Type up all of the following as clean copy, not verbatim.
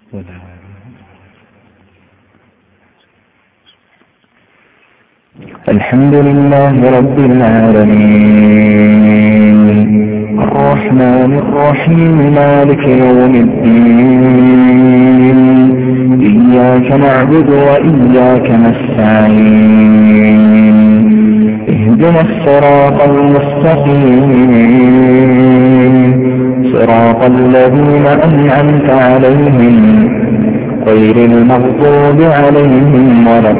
الحمد لله رب العالمين الرحمن الرحيم مالك يوم الدين إياك نعبد وإياك نستعين اهدنا الصراط المستقيم صراط الذين أنعمت عليهم غير المغضوب عليهم ولا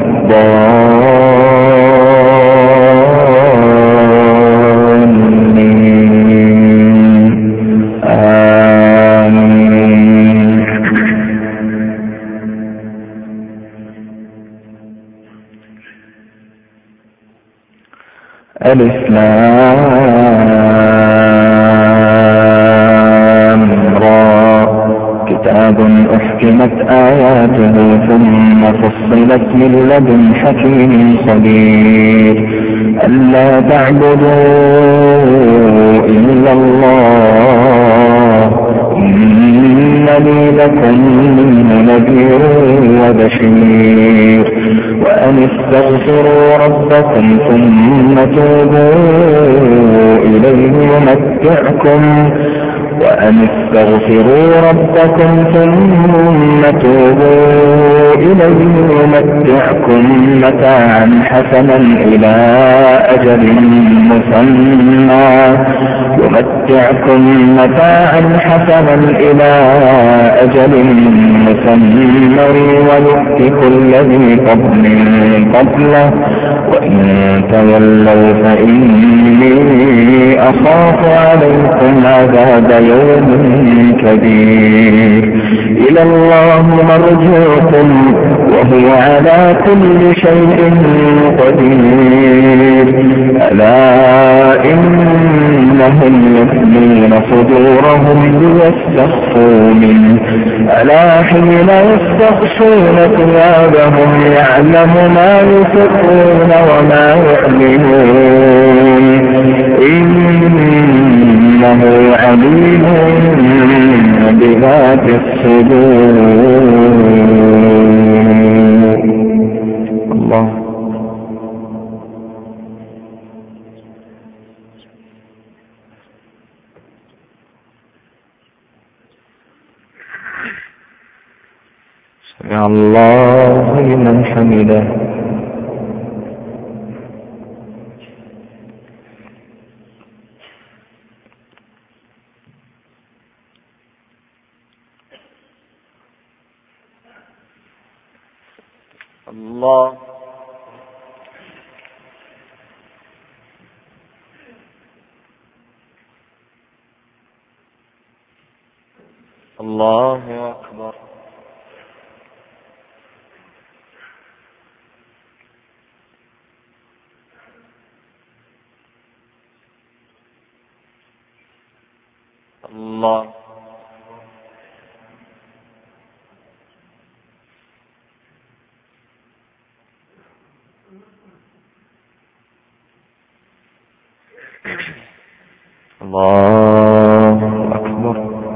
الضالين آمين. الإسلام كتاب أحكمت آياته ثم فصلت من لدن حكيم خبير ألا تعبدوا إلا الله إنني لكم منه نذير وبشير وأن استغفروا ربكم ثم توبوا إليه يمتعكم وأن استغفروا ربكم ثم توبوا إليه يمتعكم متاعا حسنا إلى أجل مسمى ويؤتي كل ذي فضل فضله وإن تولوا فإني أخاف عليكم عذاب يوم كبير إلى الله مرجعكم وهو على كل شيء قدير ألا إنهم يثنون صدورهم ليستخفوا منه ألا حين يستغشون ثيابهم يعلم ما يسرون وما يعلنون إنه عليم بذات الصدور. الله سمع الله لمن حمده. الله الله أكبر. الله الله أكبر.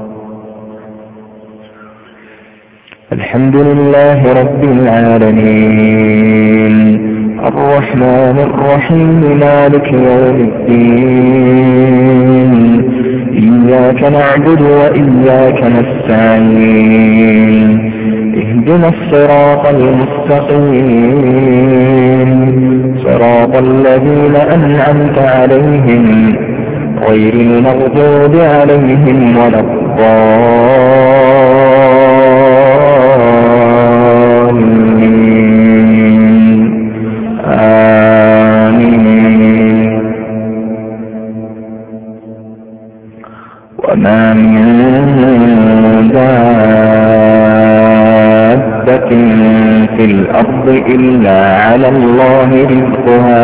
الحمد لله رب العالمين الرحمن الرحيم مالك يوم الدين إياك نعبد وإياك نستعين اهدنا الصراط المستقيم صراط الذين أنعمت عليهم غير المغضوب عليهم ولا الضالين آمين. وما من دابة في الأرض إلا على الله رزقها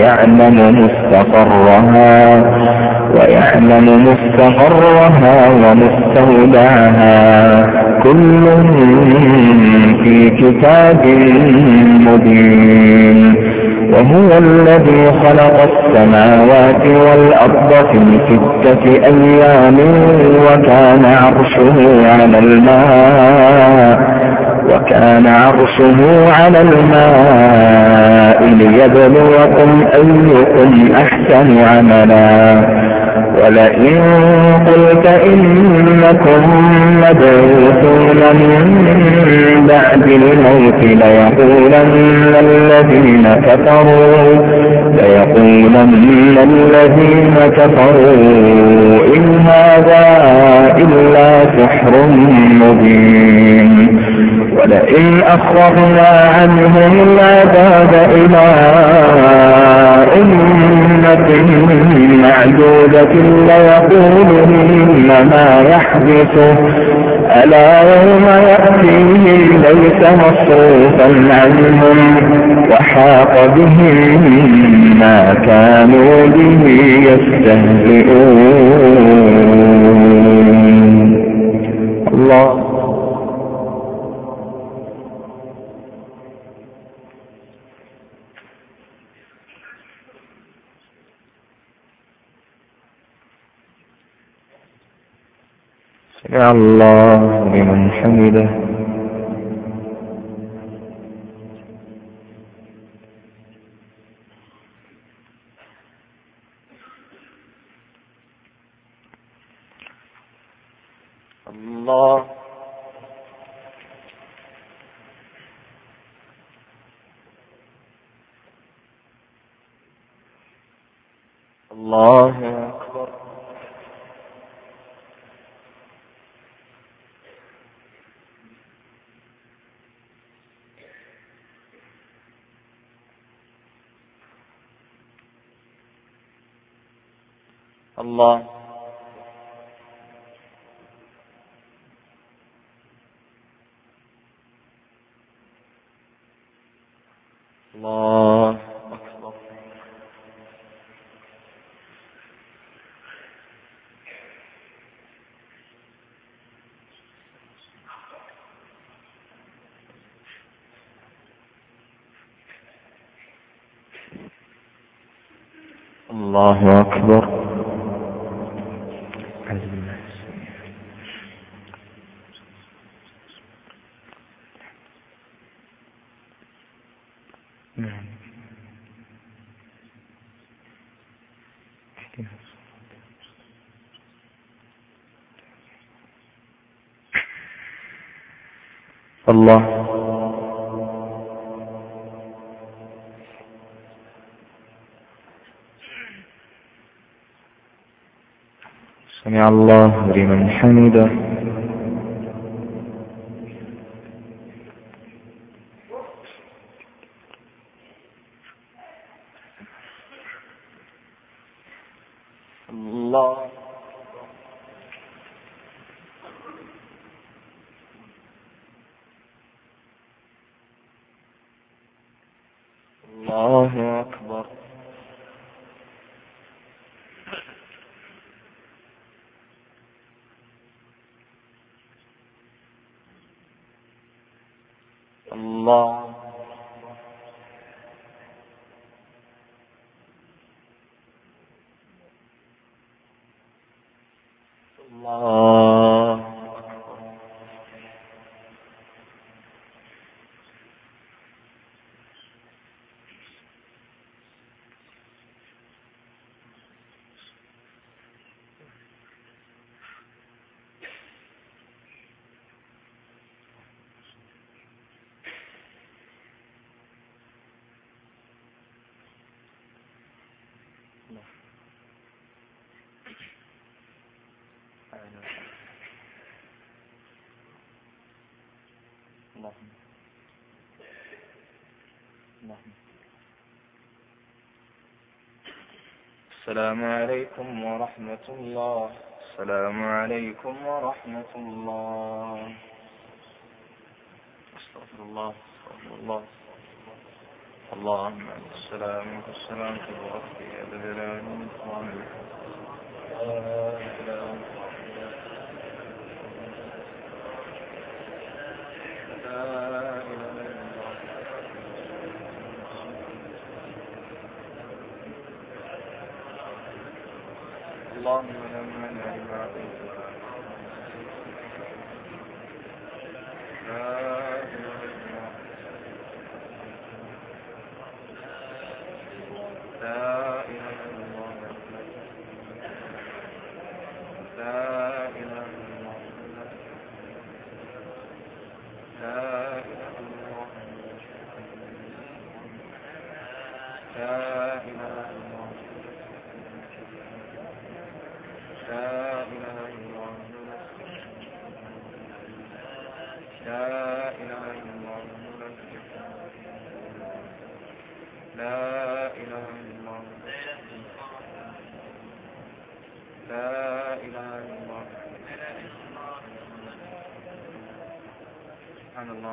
ويعلم مستقرها ومستودعها كل في كتاب مبين وهو الذي خلق السماوات والأرض في 6 أيام وكان عرشه على الماء ليبلوكم أيكم أحسن عملا. ولئن قلت إنكم مبعوثون من بعد الموت ليقولن الذين كفروا إن هذا إلا سحر مبين. ولئن أخرجنا عنهم العذاب إلى أمة معدودة ليقولن ما يحدثه ألا يوم يأتيهم ليس مصروفا عنهم وحاق بهم ما كانوا به يستهزئون. الله سمع الله لمن حمده. الله الله أكبر. الله الله أكبر. الله أكبر. الله سمع الله لمن حمده. الله الله أكبر. الله الله السلام عليكم ورحمة الله. السلام عليكم ورحمة الله. استغفر الله استغفر الله. اللهم أنت السلام منك السلام تبارك يا ذا الجلال والإكرام. اللهم لا مانع لما أعطيت لا إله إلا الله لا إله إلا الله لا إله إلا الله لا إله إلا الله لا إله إلا الله لا إله إلا الله لا إله إلا الله لا إله إلا الله لا إله إلا الله سبحان الله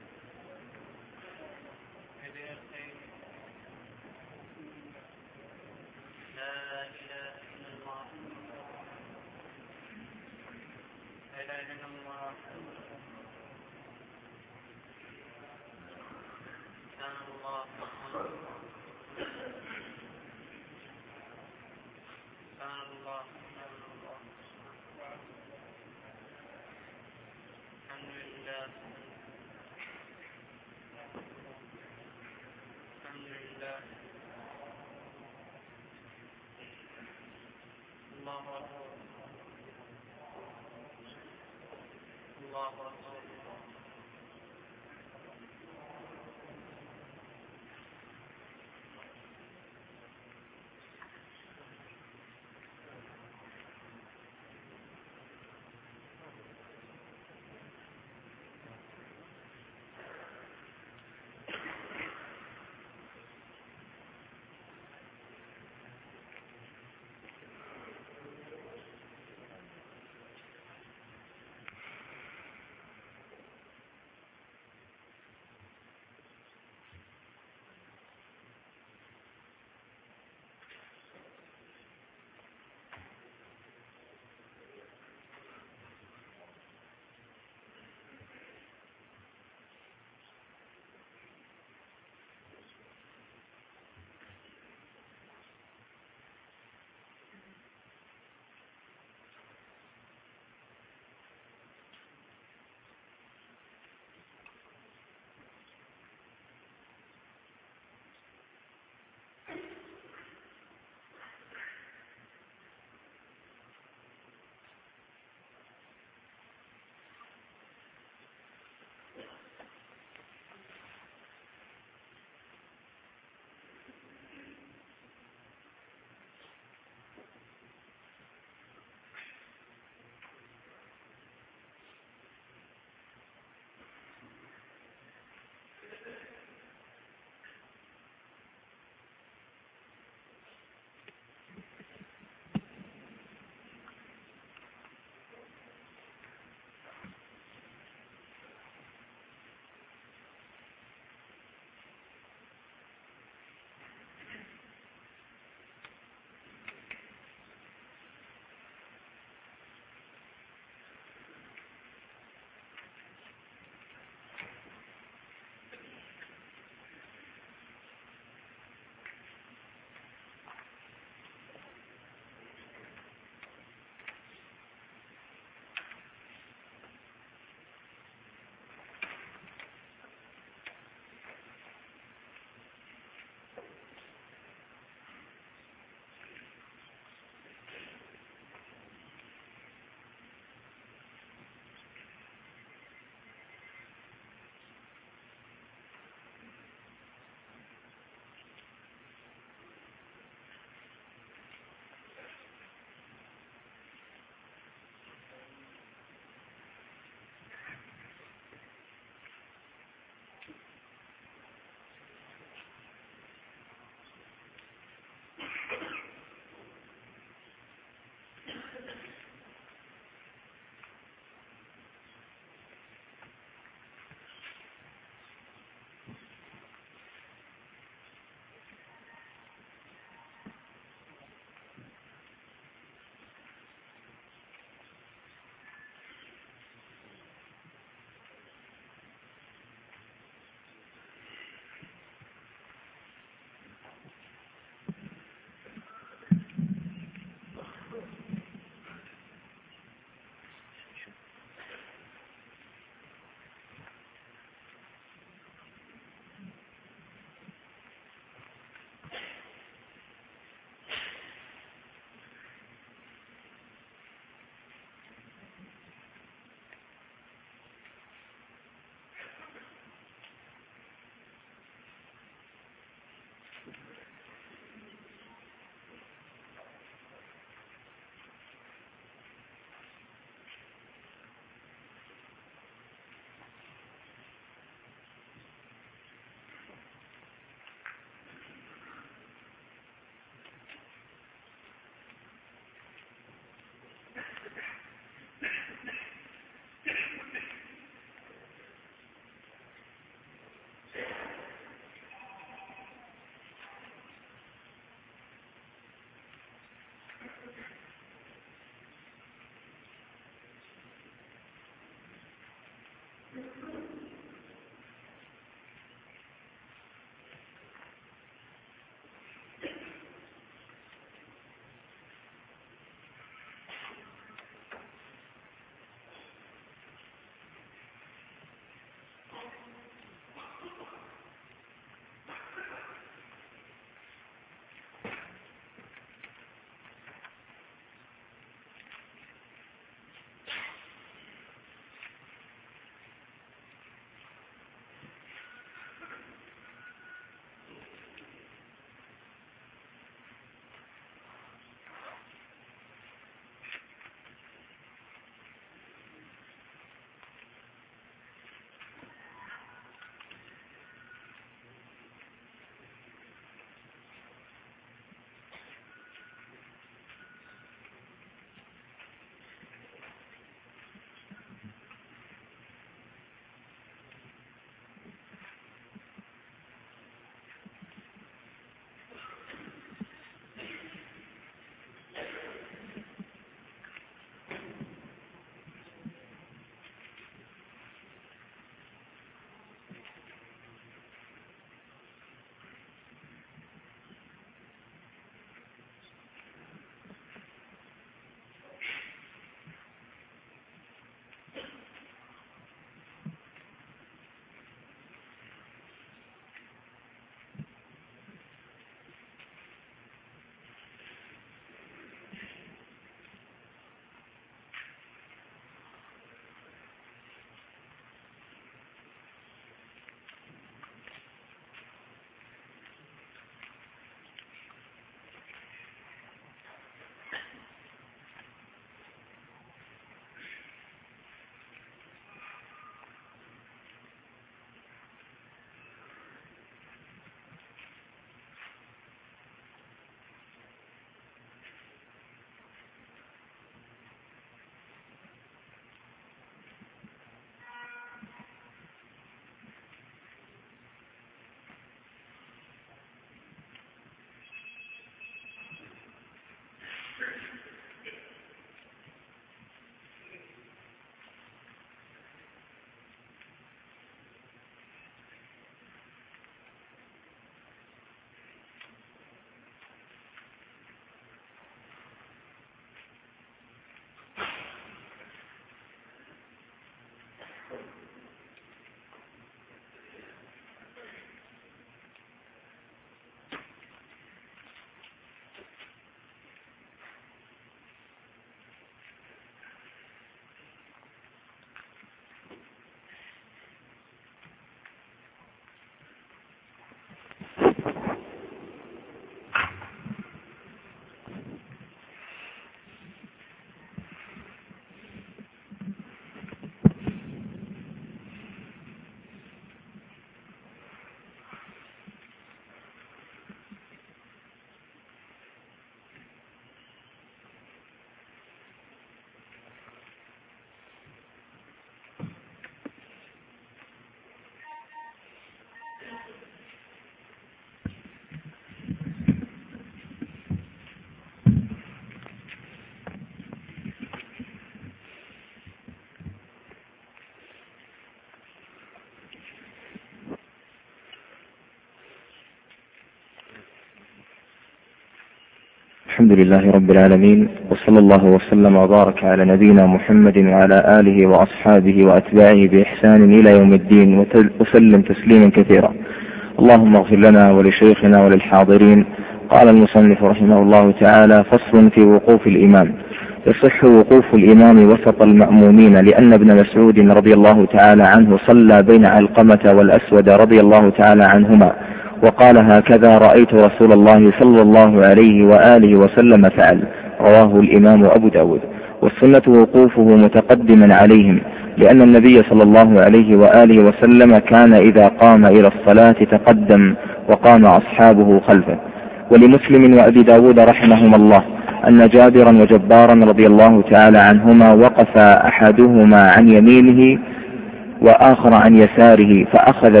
الحمد لله رب العالمين، وصلى الله وسلم وبارك على نبينا محمد وعلى آله وأصحابه وأتباعه بإحسان إلى يوم الدين، وسلم تسليما كثيرا. اللهم اغفر لنا ولشيخنا وللحاضرين. قال المصنف رحمه الله تعالى: فصل في وقوف الإمام. يصح وقوف الإمام وسط المأمومين، لأن ابن مسعود رضي الله تعالى عنه صلى بين علقمة والأسود رضي الله تعالى عنهما، وقال: هكذا رأيت رسول الله صلى الله عليه وآله وسلم فعل. رواه الإمام أبو داود. والسنة وقوفه متقدما عليهم، لأن النبي صلى الله عليه وآله وسلم كان إذا قام إلى الصلاة تقدم، وقام أصحابه خلفه. ولمسلم وأبي داود رحمهما الله أن جابرا وجبارا رضي الله تعالى عنهما وقف أحدهما عن يمينه وآخر عن يساره، فأخذ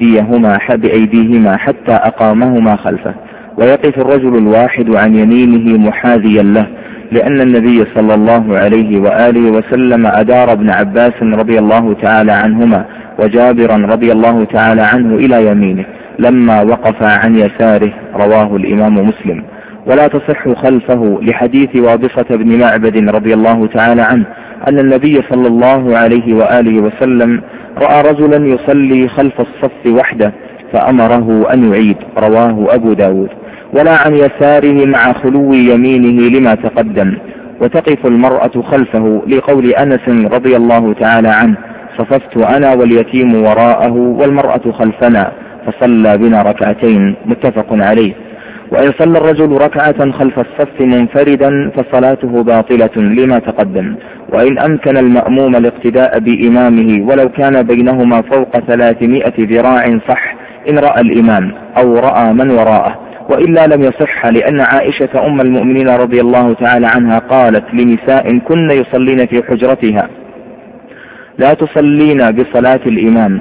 بأيديهما حتى أقامهما خلفه، ويقف الرجل الواحد عن يمينه محاذيا له، لأن النبي صلى الله عليه وآله وسلم أدار ابن عباس رضي الله تعالى عنهما وجابرا رضي الله تعالى عنه إلى يمينه لما وقف عن يساره. رواه الإمام مسلم. ولا تصح خلفه لحديث وابصة بن معبد رضي الله تعالى عنه أن النبي صلى الله عليه وآله وسلم رأى رجلا يصلي خلف الصف وحده فأمره أن يعيد. رواه أبو داود. ولا عن يساره مع خلو يمينه لما تقدم. وتقف المرأة خلفه لقول أنس رضي الله تعالى عنه: صففت أنا واليتيم وراءه والمرأة خلفنا فصلى بنا ركعتين. متفق عليه. وإن صلى الرجل ركعة خلف الصف منفردا فصلاته باطلة لما تقدم. وإن أمكن المأموم الاقتداء بإمامه ولو كان بينهما فوق 300 ذراع صح، إن رأى الإمام أو رأى من وراءه، وإلا لم يصح، لأن عائشة أم المؤمنين رضي الله تعالى عنها قالت لنساء كن يصلين في حجرتها: لا تصلين بصلاة الإمام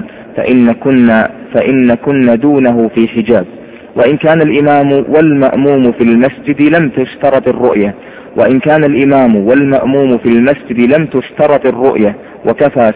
فإن كن دونه في حجاب. وإن كان الإمام والمأموم في المسجد لم تشترط الرؤية، وكفى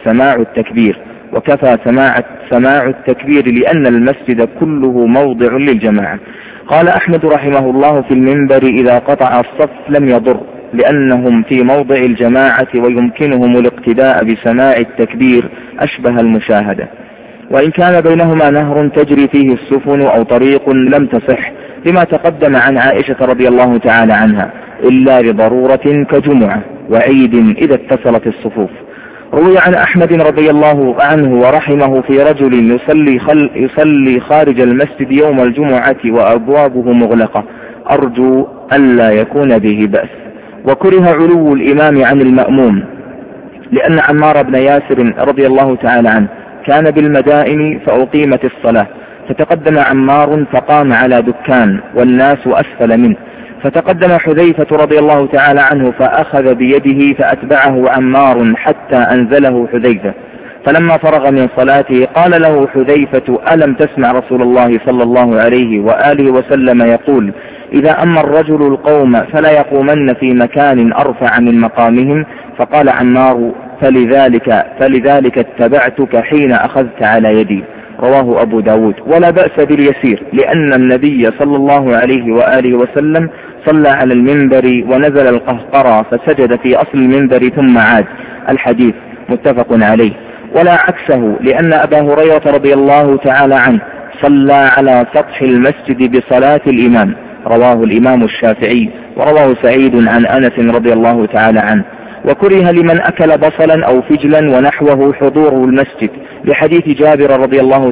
سماع التكبير لأن المسجد كله موضع للجماعة. قال أحمد رحمه الله: في المنبر إذا قطع الصف لم يضر، لأنهم في موضع الجماعة ويمكنهم الاقتداء بسماع التكبير أشبه المشاهدة. وإن كان بينهما نهر تجري فيه السفن أو طريق لم تصح، لما تقدم عن عائشة رضي الله تعالى عنها، إلا لضرورة كجمعة وعيد إذا اتصلت الصفوف. روي عن أحمد رضي الله عنه ورحمه في رجل يصلي خارج المسجد يوم الجمعة وأبوابه مغلقة، أرجو ألا يكون به بأس. وكره علو الإمام عن المأموم، لأن عمار بن ياسر رضي الله تعالى عنه كان بالمدائن فأقيمت الصلاة، فتقدم عمار فقام على دكان والناس أسفل منه، فتقدم حذيفة رضي الله تعالى عنه فأخذ بيده فأتبعه عمار حتى أنزله حذيفة. فلما فرغ من صلاته قال له حذيفة: ألم تسمع رسول الله صلى الله عليه وآله وسلم يقول: إذا أما الرجل القوم فلا يقومن في مكان أرفع من مقامهم؟ فقال عمار: فلذلك اتبعتك حين أخذت على يدي. رواه أبو داود. ولا بأس باليسير، لأن النبي صلى الله عليه وآله وسلم صلى على المنبر ونزل القهقرى فسجد في أصل المنبر ثم عاد. الحديث متفق عليه. ولا عكسه، لأن أبا هريرة رضي الله تعالى عنه صلى على سطح المسجد بصلاة الإمام. رواه الإمام الشافعي. ورواه سعيد عن أنس رضي الله تعالى عنه. وكره لمن أكل بصلا أو فجلا ونحوه حضوره المسجد، لحديث جابر رضي الله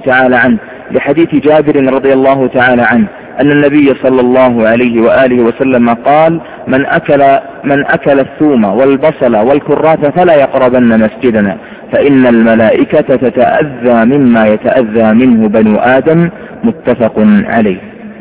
تعالى عنه أن النبي صلى الله عليه وآله وسلم قال: من أكل الثوم والبصل والكراث فلا يقربن مسجدنا، فإن الملائكة تتأذى مما يتأذى منه بنو آدم. متفق عليه.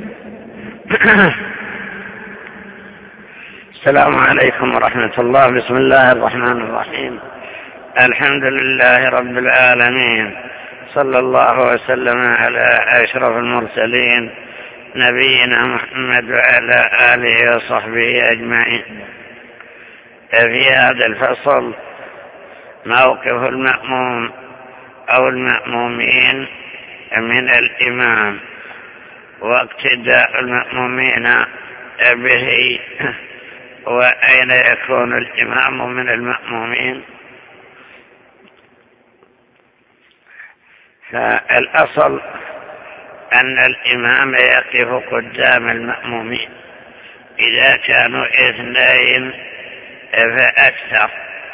السلام عليكم ورحمة الله. بسم الله الرحمن الرحيم. الحمد لله رب العالمين، صلى الله وسلم على أشرف المرسلين نبينا محمد وعلى آله وصحبه أجمعين. في هذا الفصل موقف المأموم أو المأمومين من الإمام واقتداء المأمومين به وأين يكون الإمام من المأمومين. فالأصل أن الإمام يقف قدام المأمومين إذا كانوا 2 فأكثر،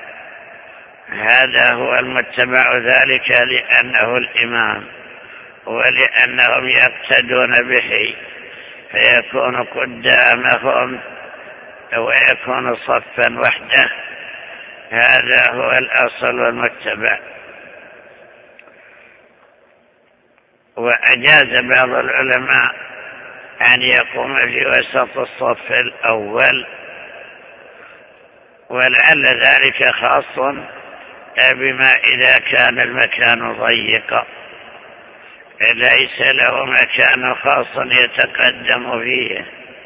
هذا هو المتبع، ذلك لأنه الإمام ولأنهم يقتدون به فيكون قدامهم ويكون صفا وحده، هذا هو الأصل والمتبع. وأجاز بعض العلماء أن يقوم في وسط الصف الأول، ولعل ذلك خاص بما إذا كان المكان ضيقا ليس له مكان خاص يتقدم فيه.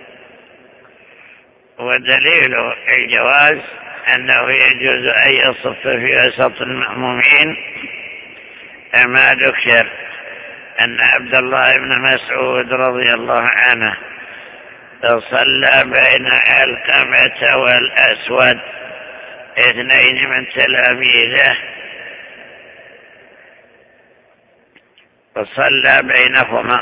ودليل الجواز أنه يجوز أن يصف في وسط المأمومين ما ذكر أن عبد الله بن مسعود رضي الله عنه صلى بين علقمة والأسود 2 من تلاميذه، وصلى بينهما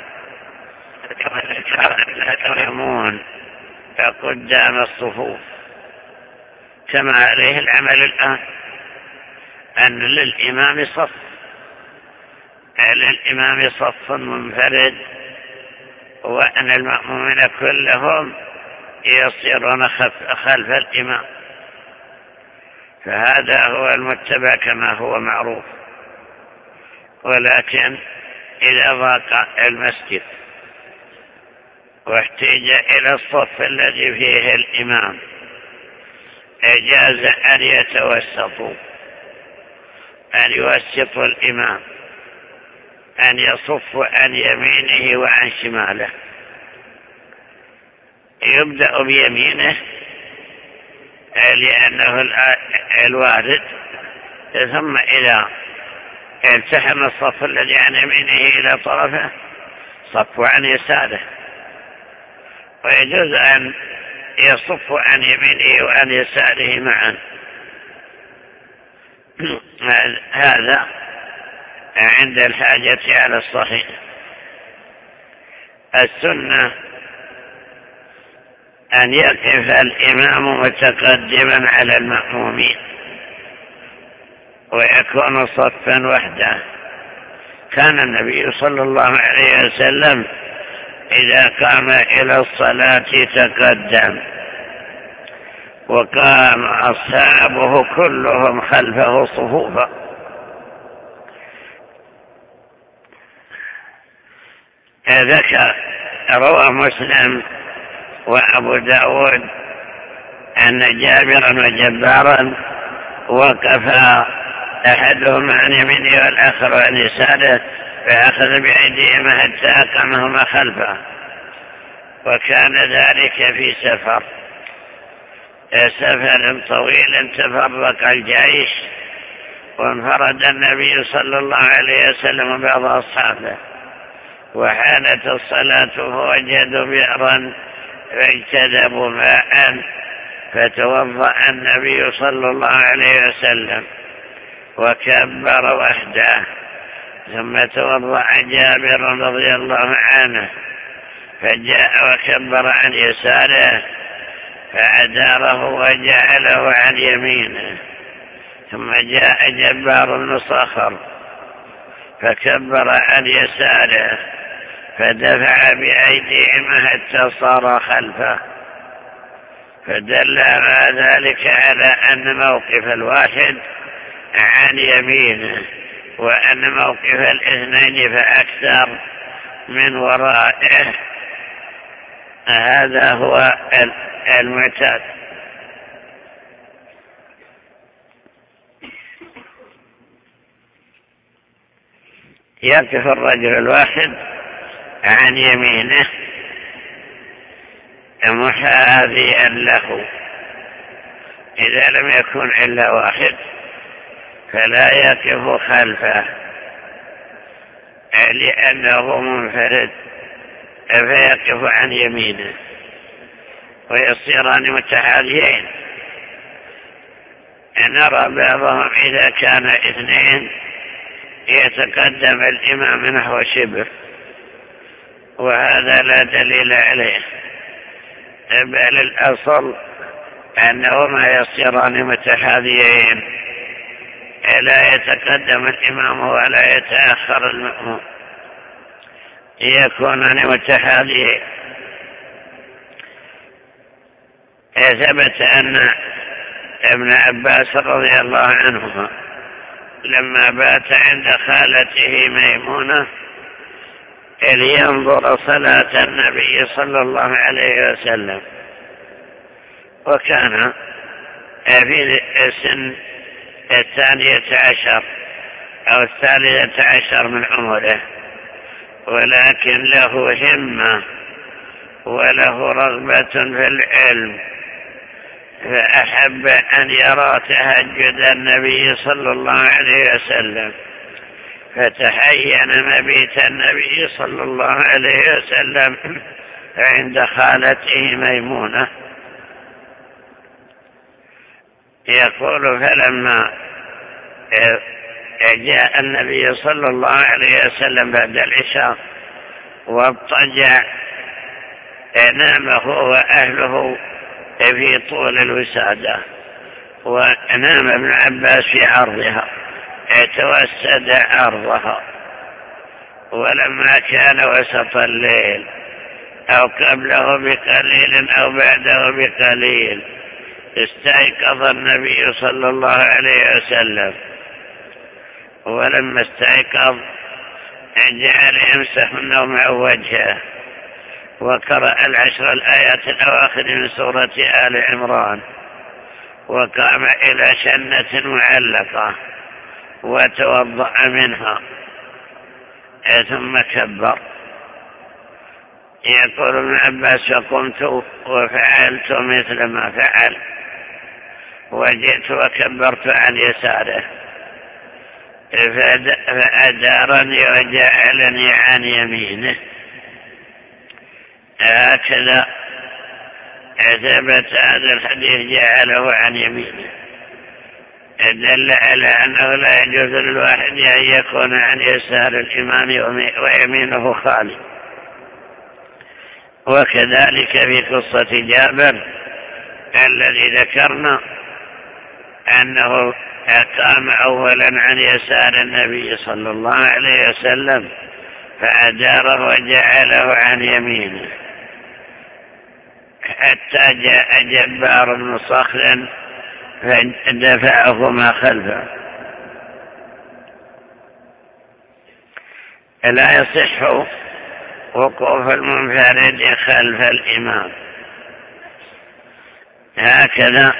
يقومون قدام الصفوف كما عليه العمل الآن، أن للإمام صف منفرد، وأن المأمومين كلهم يصيرون خلف الإمام، فهذا هو المتبع كما هو معروف. ولكن إذا ضاق المسجد واحتاج إلى الصف الذي فيه الإمام أجاز أن يتوسطوا، أن يوسط الإمام، أن يصف عن يمينه وعن شماله، يبدأ بيمينه لأنه الوارد، ثم إذا التحم الصف الذي عن يمينه إلى طرفه صف عن يساره، ويجوز أن يصف عن يمينه وعن يساره معا. هذا عند الحاجة على الصحيح. السنة أن يقف الإمام متقدما على المأمومين ويكون صفا وحده. كان النبي صلى الله عليه وسلم إذا قام إلى الصلاة تقدم، وقام أصحابه كلهم خلفه صفوفا. ذكر روى مسلم وأبو داود أن جابرا وجبارا وقفا أحدهما عن يمينه والآخر عن يساره، فأخذ بأيديهما حتى أقامهما خلفه، وكان ذلك في سفر طويل تفرق الجيش، وانفرد النبي صلى الله عليه وسلم بعض أصحابه، وحانت الصلاة فوجدوا بئرا فاجتذبوا ماء، فتوضأ النبي صلى الله عليه وسلم وكبر وحده، ثم توضأ جابر رضي الله عنه فجاء وكبر عن يساره فأداره وجعله عن يمينه، ثم جاء جبار بن صخر فكبر عن يساره فدفع بأيديهما حتى صار خلفه، فدل على ذلك على أن موقف الواحد عن يمينه، وأن موقف الاثنين فأكثر من ورائه. هذا هو المعتاد. يقف الرجل الواحد عن يمينه محاذيا له، إذا لم يكن إلا واحد فلا يقف خلفه لأنه منفرد، فيقف عن يمينه. ويصيران متحاذيين. نرى بعضهم إذا كان اثنين يتقدم الإمام نحو شبر، وهذا لا دليل عليه، بل الأصل أنهما يصيران متحاذيين، لا يتقدم الإمام ولا يتأخر المأموم، يكونان متحاذيين. ثبت أن ابن عباس رضي الله عنهما لما بات عند خالته ميمونة لينظر صلاة النبي صلى الله عليه وسلم، وكان في سن 12 أو 13 من عمره، ولكن له همة وله رغبة في العلم، فأحب أن يرى تهجد النبي صلى الله عليه وسلم، فتحين مبيت النبي صلى الله عليه وسلم عند خالته ميمونة. يقول فلما جاء النبي صلى الله عليه وسلم بعد العشاء واضطجع، نام هو وأهله في طول الوسادة، ونام ابن عباس في عرضها، توسد عرضها. ولما كان وسط الليل أو قبله بقليل أو بعده بقليل استيقظ النبي صلى الله عليه وسلم، ولما استيقظ جعل يمسح النوم عن وجهه، وقرأ 10 الآيات الأواخر من سورة آل عمران، وقام إلى شنة معلقة وتوضأ منها ثم كبر. يقول ابن عباس فقمت وفعلت مثل ما فعل، وجئت وكبرت عن يساره فأدارني وجعلني عن يمينه. هكذا ثبت هذا الحديث، جعله عن يمينه، دل على أنه لا يجوز للواحد أن يكون عن يسار الإمام ويمينه خالي. وكذلك في قصة جابر الذي ذكرنا أنه قام أولا عن يسار النبي صلى الله عليه وسلم فأداره وجعله عن يمينه، حتى جاء جبار بن صخر فدفعهما خلفه. لا يصح وقوف المنفرد خلف الإمام، هكذا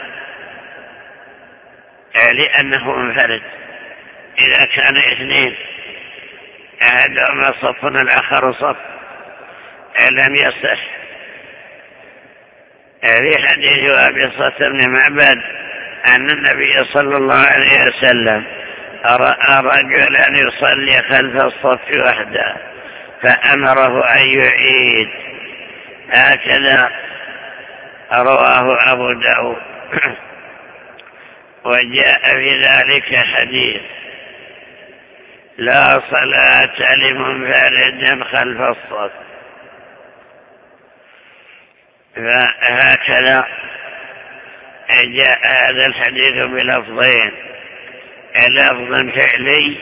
لأنه منفرد. إذا كان 2 أحدهما صف الآخر صف لم يصح. في حديث وابصة بن معبد أن النبي صلى الله عليه وسلم رأى رجلا يصلي خلف الصف وحده فأمره أن يعيد، هكذا رواه أبو داود. وجاء في ذلك حديث لا صلاة لمنفرد خلف الصف. فهكذا جاء هذا الحديث بلفظين، لفظ فعلي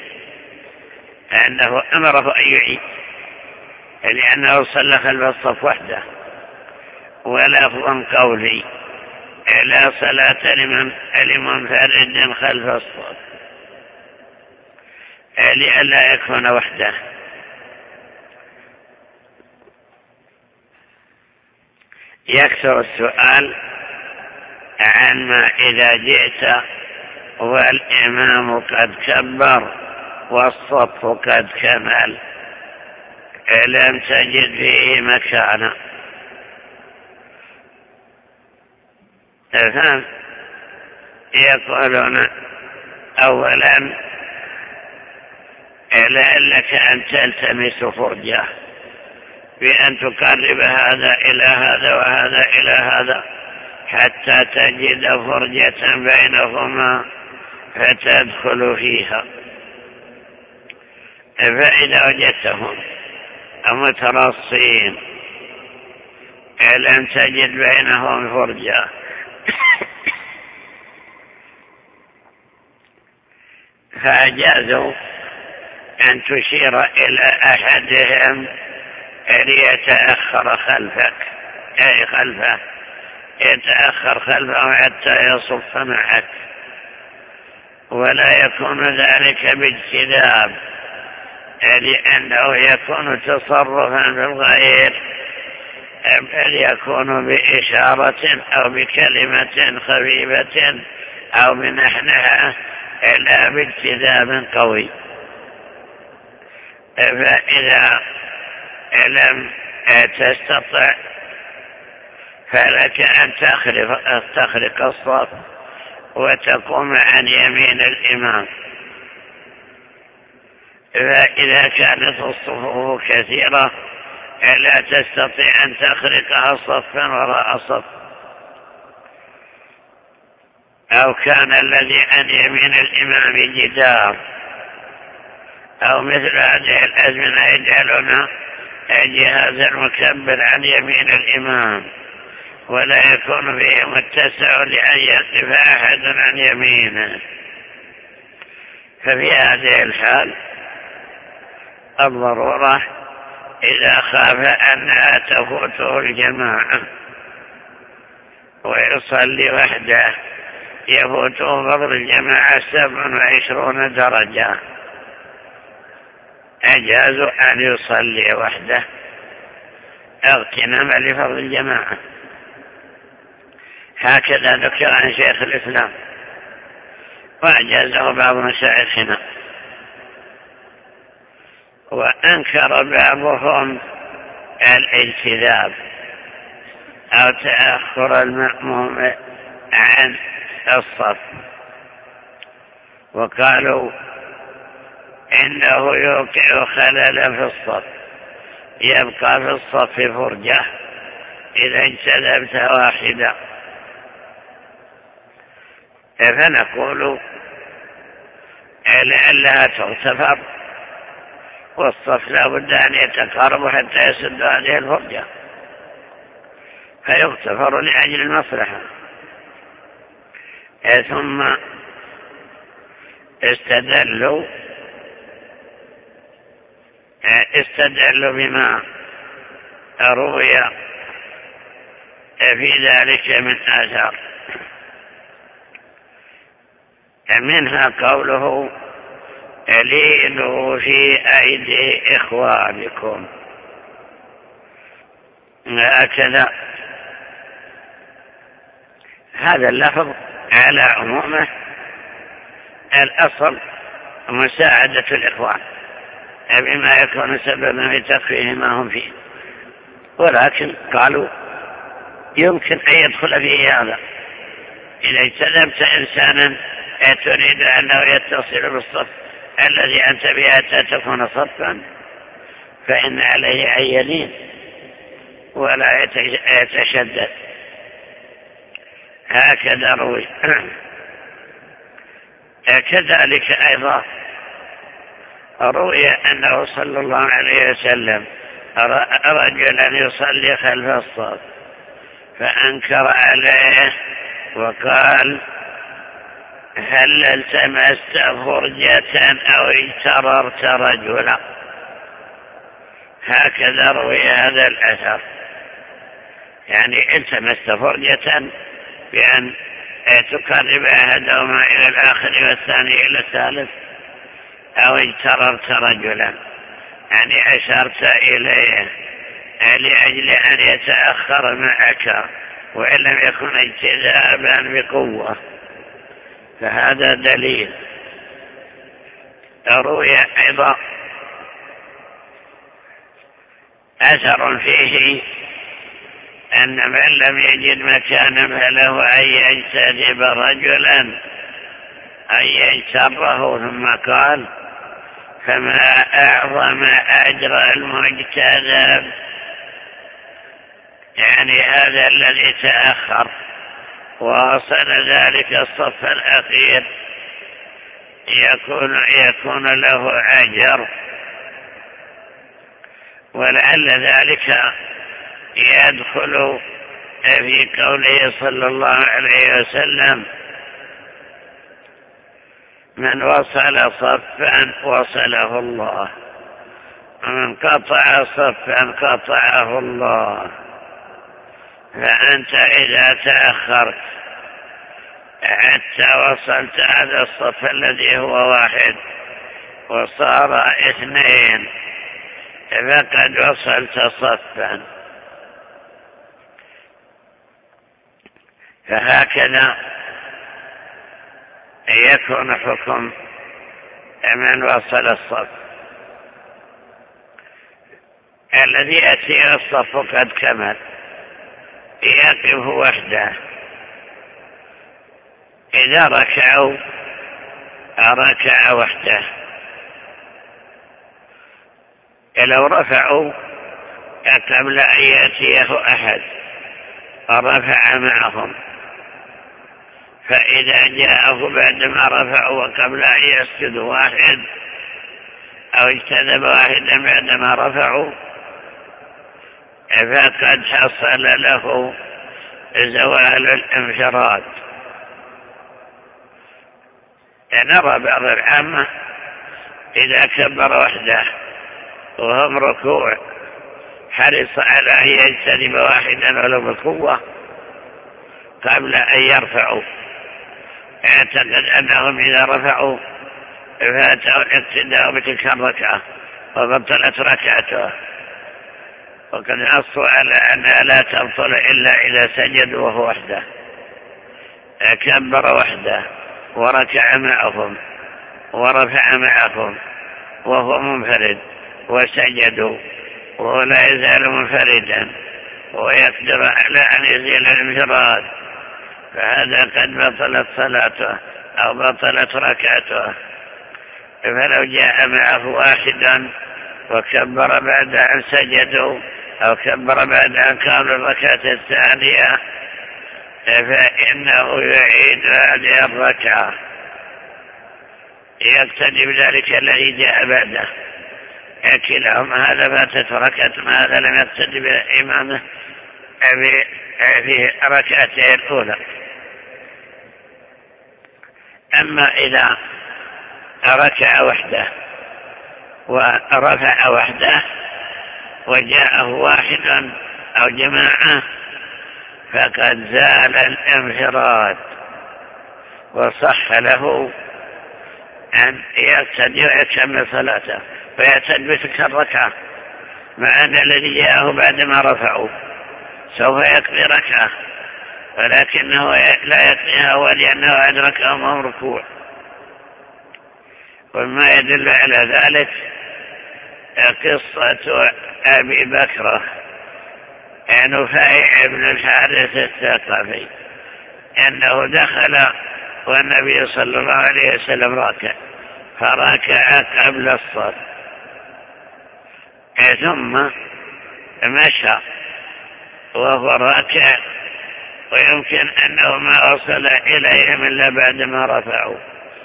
أنه أمره أن يعيد لأنه صلى خلف الصف وحده، ولفظ قولي لا صلاة لمنفرد خلف الصف لئلا يكون وحده. يكثر السؤال عما إذا جئت والإمام قد كبر والصف قد كمل لم تجد فيه مكانا، يقولون أولا لعلك أن تلتمس فرجة بأن تقرب هذا إلى هذا وهذا إلى هذا حتى تجد فرجة بينهما فتدخل فيها. فإذا وجدتهم مترصين لم تجد بينهم فرجة فأجازوا أن تشير إلى أحدهم ليتأخر خلفك، أي خلفه، يتأخر خلفه حتى يصف معك، ولا يكون ذلك باجتذاب، لأنه يكون تصرفا بالغير، بل يكون بإشارة أو بكلمة خفيفة أو بنحنها، لا باجتذاب قوي. فإذا لم تستطع فلك أن تخرق الصف وتقوم عن يمين الإمام. فإذا كانت الصفوف كثيرة لا تستطيع أن تخرقها صفا وراء صف، أو كان الذي عن يمين الإمام جدار، أو مثل هذه الأزمنة يجعلون جهاز المكبر عن يمين الإمام ولا يكون فيه متسع لأن يقف أحد عن يمينه. ففي هذه الحال الضرورة إذا خاف أنها تفوته الجماعة ويصلي وحده يفوته فضل الجماعة 27 درجة، أجازوا أن يصلي وحده اغتناما لفضل الجماعة. هكذا ذكر عن شيخ الإسلام وأجازه بعض مشايخنا. وأنكر بعضهم الاجتذاب أو تأخر المأموم عن الصف، وقالوا إنه يوقع خلل في الصف، يبقى في الصف فرجة إذا اجتذبت واحدة. فنقول لعلها تغتفر، والصف لا بد أن يتقارب حتى يسد هذه الفرجة، فيغتفر لأجل المصلحة. ثم استدلوا بما روي في ذلك من آثار، منها قوله لينوا في أيدي إخوانكم، هكذا هذا اللفظ على عمومه. الأصل مساعدة الإخوان بما يكون سببا في تخفيف ما هم فيه، ولكن قالوا يمكن أن يدخل فيه هذا. إذا اجتنبت إنسانا تريد أنه يتصل بالصف الذي أنت بها تكون صفا، فإن عليه أن يلين ولا يتشدد. هكذا روي. كذلك أيضا روي أنه صلى الله عليه وسلم رجلا يصلي خلف الصف فأنكر عليه وقال هل التمست فرجة أو اجتررت رجلا. هكذا روي هذا الأثر، يعني التمست فرجة بأن تقرب أحدهما إلى الآخر والثاني إلى الثالث، أو اجتررت رجلا يعني أشرت إليه لأجل أن يتأخر معك وإن لم يكن اجتذابا بقوة، فهذا دليل. روي أيضا أثر فيه أن من لم يجد مكانا فله أن يجتذب رجلا أن يجتره، ثم قال فما أعظم أجر المجتذب يعني هذا الذي تأخر ووصل ذلك الصف الأخير يكون له أجر، ولعل ذلك يدخل في قوله صلى الله عليه وسلم: من وصل صفا وصله الله، ومن قطع صفا قطعه الله. فأنت إذا تأخرت حتى وصلت هذا الصف الذي هو واحد وصار 2 فقد وصلت صفا. فهكذا يكون حكم من وصل الصف. الذي يأتي الصف قد كمل يقف وحده، إذا ركعوا ركع وحده، لو رفعوا قبل أن يأتيه أحد رفع معهم، فإذا جاءه بعدما رفعوا وقبل أن يسجد واحد أو اجتنب واحدا بعدما رفعوا فقد حصل له زوال الانفراد. نرى بعض العامة إذا كبر وحده وهم ركوع حرص على أن يجتنب واحدا ولو بالقوة قبل أن يرفعوا، اعتقد أنهم إذا رفعوا فاتوا الاقتداء بتلك الركعة وبطلت ركعته، وقد نصوا على أنها لا تبطل إلا إذا سجد وهو وحده. كبر وحده وركع معهم ورفع معهم وهو منفرد وسجدوا وهو لا يزال منفردا ويقدر على أن يزيل الانفراد، فهذا قد بطلت صلاته أو بطلت ركعته. فلو جاء معه واحدا وكبر بعد أن سجدوا أو كبر بعد أن كانوا الركعة الثانية فإنه يعيد هذه الركعة، يقتدي بذلك الذي جاء بعده. كلاهما هذا فاتت ركعة، ما هذا لم يقتدي بإمامه في ركعته الأولى. أما إذا ركع وحده ورفع وحده وجاءه واحد أو جماعة فقد زال الانفراد وصح له أن يقتدي ويكمل صلاته ويعتد بتلك الركعة، مع أن الذي جاءه بعدما رفعوا سوف يقضي ركعة ولكنه لا يقضيها ولأنه أدركهم وهم ركوع. وما يدل على ذلك قصة أبي بكر نفيع بن الحارث الثقفي، أنه دخل والنبي صلى الله عليه وسلم راكع فركع قبل الصف ثم مشى وهو راكع، ويمكن أنه ما وصل إليهم إلا بعدما رفعوا،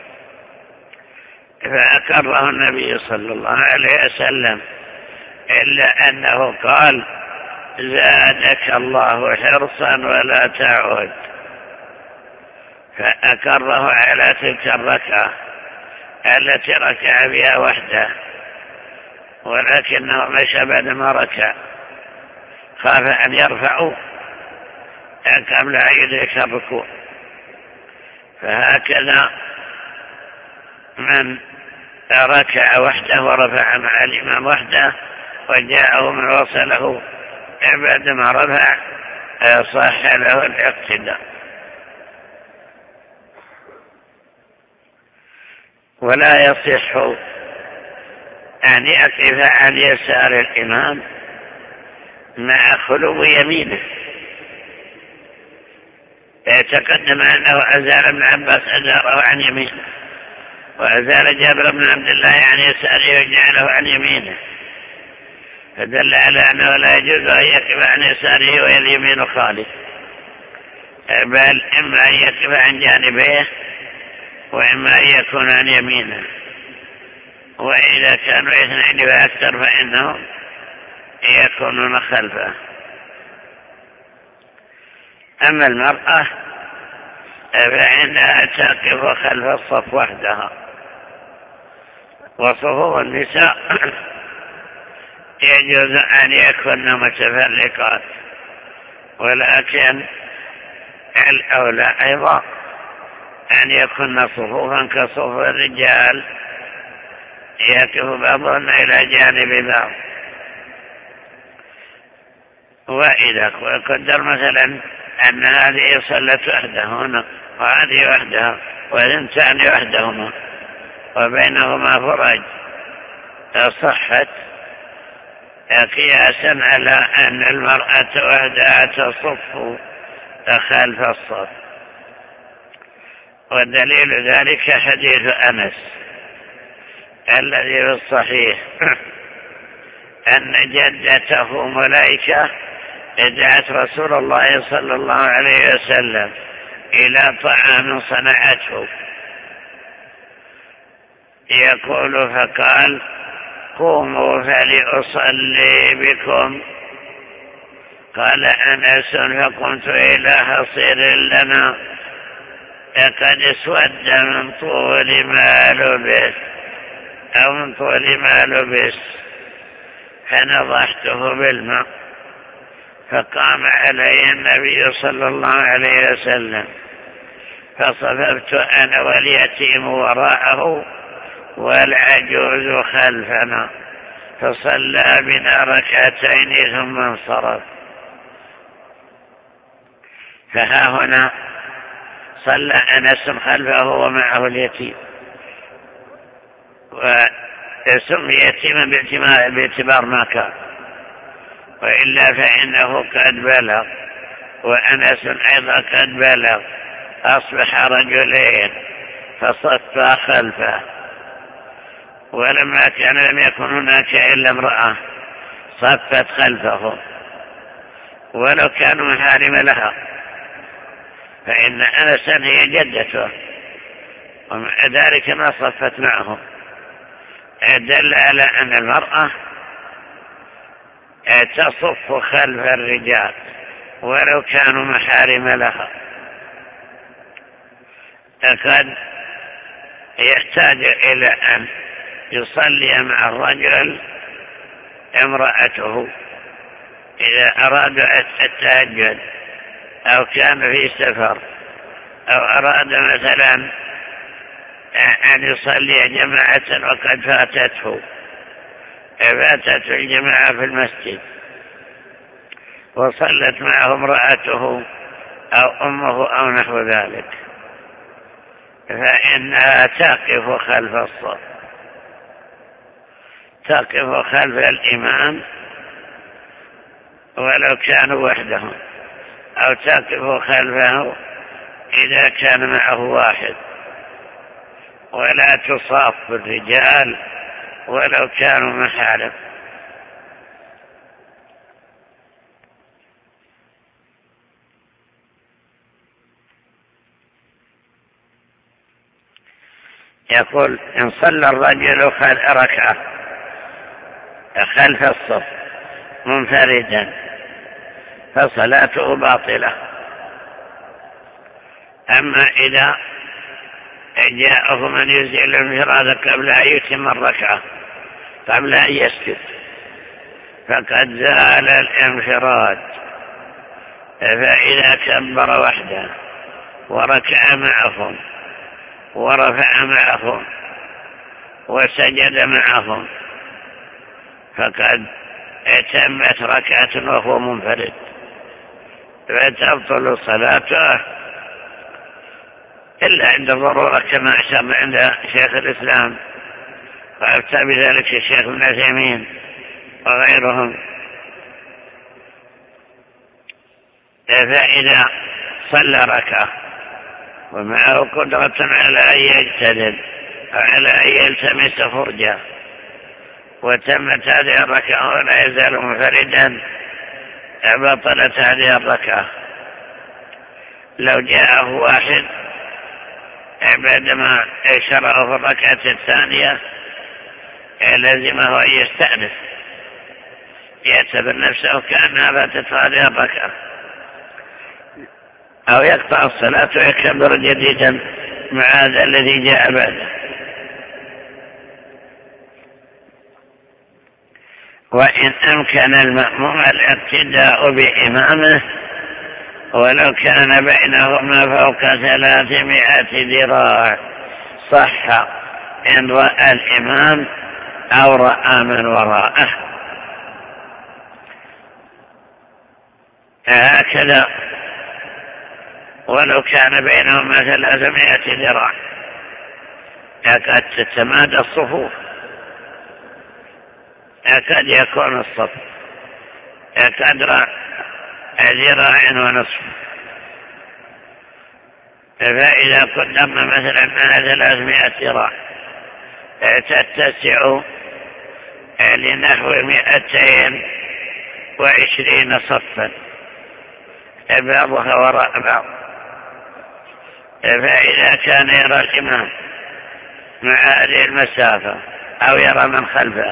فأقره النبي صلى الله عليه وسلم، إلا أنه قال: زادك الله حرصا ولا تعود. فأقره على تلك الركعة التي ركع بها وحده، ولكنه مشى بعدما ركع، خاف أن يرفعوا قبل أن يدرك الركوع. فهكذا من ركع وحده ورفع مع الإمام وحده وجاءه من وصله بعدما رفع صح له الاقتداء. ولا يصح أن يقف عن يسار الإمام مع خلو يمينه. تقدم أنه أزال ابن عباس أزاره عن يمينه، وأزال جابر بن عبد الله عن يساره وجعله عن يمينه، فدل على أنه لا يجوز أن يقف عن يساره واليمين خالي، بل إما أن يقف عن جانبيه وإما أن يكون عن يمينه، وإذا كانوا اثنين فأكثر فإنهم يكونون خلفه. أما المرأة فإنها تقف خلف الصف وحدها، وصفوف النساء يجوز أن يكون متفرقات، ولكن الأولى أيضا أن يكون صفوفا كصفوف الرجال يقف بعضهم إلى جانب بعض. وإذا قدر مثلا أن هذه صلت وحدهن وهذه وحدها وثنتان وحدهما وبينهما فرج، صحت قياسا على أن المرأة وحدها تصف خلف الصف. ودليل ذلك حديث أنس الذي في الصحيح أن جدته ملائكة دعت رسول الله صلى الله عليه وسلم إلى طعام صنعته، يقول فقال قوموا فلأصلي بكم. قال أنس فقمت إلى حصير لنا قد اسود من طول ما لبس أو من طول ما لبس، فنضحته بالماء، فقام علي النبي صلى الله عليه وسلم، فصففت أنا واليتيم وراءه والعجوز خلفنا، فصلى بنا ركعتين ثم انصرف. فها هنا صلى أنس خلفه ومعه اليتيم، وسمي يتيما باعتبار ما كان، وإلا فإنه قد بلغ، وأنس أيضا قد بلغ، أصبح رجلين فصفا خلفه، ولما كان لم يكن هناك إلا امرأة صفت خلفه ولو كانوا محارم لها، فإن أنسا هي جدته ومع ذلك ما صفت معهم، دل على أن المرأة تصف خلف الرجال ولو كانوا محارم لها. قد يحتاج إلى أن يصلي مع الرجل امرأته إذا أراد التهجد أو كان في سفر أو أراد مثلا أن يصلي جماعة وقد فاتته الجماعة في المسجد وصلت معه امرأته أو أمه أو نحو ذلك، فإنها تقف خلف الصف، تقف خلف الإمام ولو كانوا وحدهم، أو تقف خلفه إذا كان معه واحد، ولا تصاف بالرجال ولو كانوا محارم. يقول إن صلى الرجل ركعة خلف الصف منفردا فصلاته باطلة. أما إذا جاءه من يزيل الانفراد قبل أن يتم الركعة، قبل أن يسجد، فقد زال الانفراد، فإذا كبر وحده وركع معهم ورفع معهم وسجد معهم فقد تمت ركعة وهو منفرد، فتبطل صلاته إلا عند الضرورة كما أشار عند شيخ الإسلام وأفتى بذلك الشيخ ابن عثيمين وغيرهم. فإذا صلى ركعة ومعه قدرة على أن يجتهد أو على أن يلتمس فرجة وتمت هذه الركعة ولا يزال منفردا بطلت هذه الركعة. لو جاءه واحد بعدما شرعه في الركعة الثانية لازمه أن يستأنف، يعتبر نفسه كأنها فاتت هذه الركعة، أو يقطع الصلاة ويكبر جديدا مع هذا الذي جاء بعده. وإن أمكن المأموم الاقتداء بإمامه ولو كان بينهما فوق 300 ذراع صح إن رأى الإمام أو رأى من وراءه. هكذا ولو كان بينهما 300 ذراع يكاد تتمادى الصفوف، يكاد يكون الصف قدر ذراع ونصف. فإذا قدمنا مثلا أنها 300 ذراع تتسع لنحو 220 صفا بعضها وراء بعض. فإذا كان يرى الإمام مع هذه المسافة أو يرى من خلفه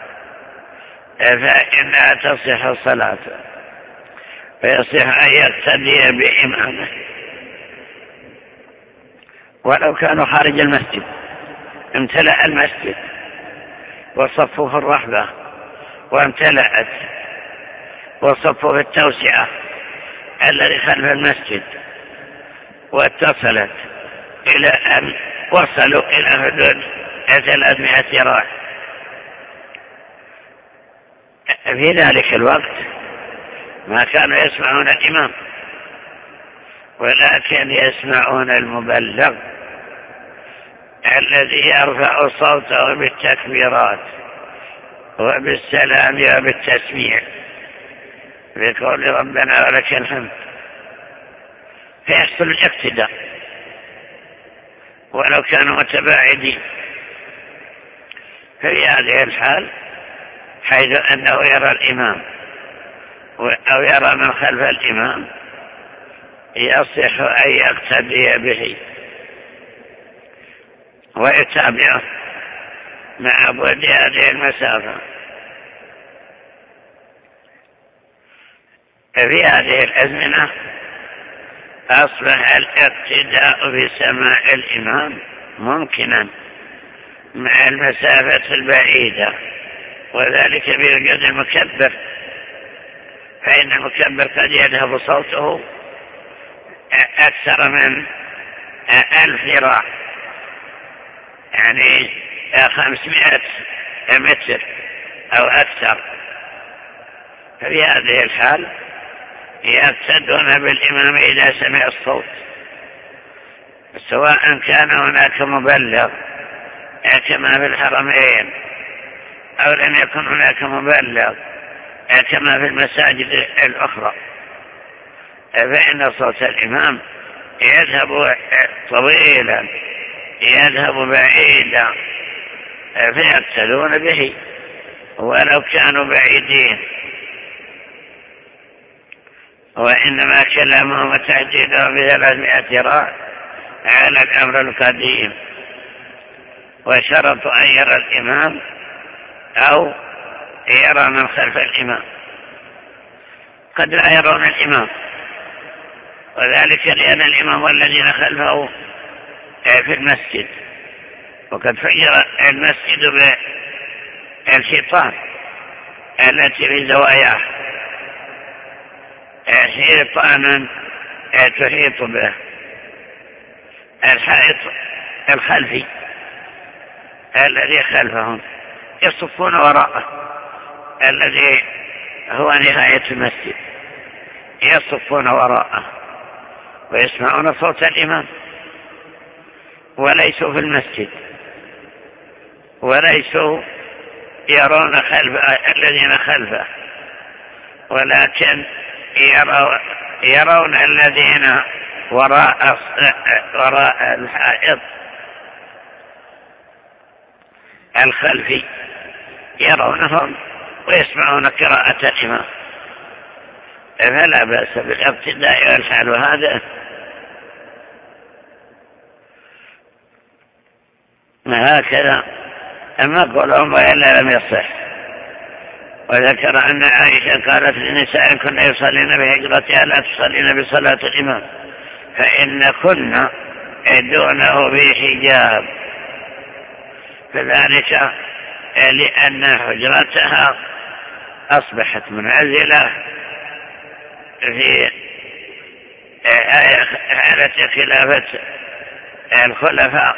فإنها تصح صلاته، فيصح أن يقتدي بإمامه. ولو كانوا خارج المسجد امتلأ المسجد وصفوا في الرحبة وامتلأت وصفوا في التوسعة الذي خلف المسجد واتصلت إلى أن وصلوا إلى حدود 300 ذراع، في ذلك الوقت ما كانوا يسمعون الإمام ولكن يسمعون المبلغ الذي يرفع صوته بالتكبيرات وبالسلام وبالتسميع بقول ربنا ولك الحمد، فيحصل الاقتداء ولو كانوا متباعدين. في هذه الحال حيث أنه يرى الإمام أو يرى من خلف الإمام يصح أن يقتدي به ويتابعه مع بعد هذه المسافة. في هذه الأزمنة أصبح الاقتداء بسماع الإمام ممكنا مع المسافة البعيدة، وذلك بوجود المكبر، فإن المكبر قد يذهب صوته أكثر من 1000 ذراع، يعني 500 متر أو أكثر. ففي هذه الحال يقتدون بالإمام إذا سمع الصوت، سواء كان هناك مبلغ كما في الحرمين أو لم يكن هناك مبلغ كما في المساجد الأخرى، فإن صوت الإمام يذهب طويلا يذهب بعيدا فيقتدون به ولو كانوا بعيدين. وإنما كلامهم وتحديدهم ب300 ذراع على الأمر القديم، وشرط أن يرى الإمام أو يرى من خلف الإمام. قد لا يرون الإمام، وذلك لأن الإمام والذين خلفه في المسجد، وقد فجر المسجد بالحيطان التي في زواياه حيطانا تحيط به. الحائط الخلفي الذي خلفهم يصفون وراءه الذي هو نهاية المسجد، يصفون وراءه ويسمعون صوت الإمام، وليسوا في المسجد وليسوا يرون خلف الذين خلفه، ولكن يرون الذين وراء الحائط الخلفي يرونهم ويسمعون قراءة الإمام، فلا بأس بالاقتداء والفعل هذا. هكذا أما قولهم وإلا لم يصح. وذكر أن عائشة قالت لنساء كن يصلين بهجرتها لا تصلين بصلاة الإمام فإن كن دونه بحجاب، فذلك لأن حجرتها أصبحت منعزلة في حالة خلافة الخلفاء،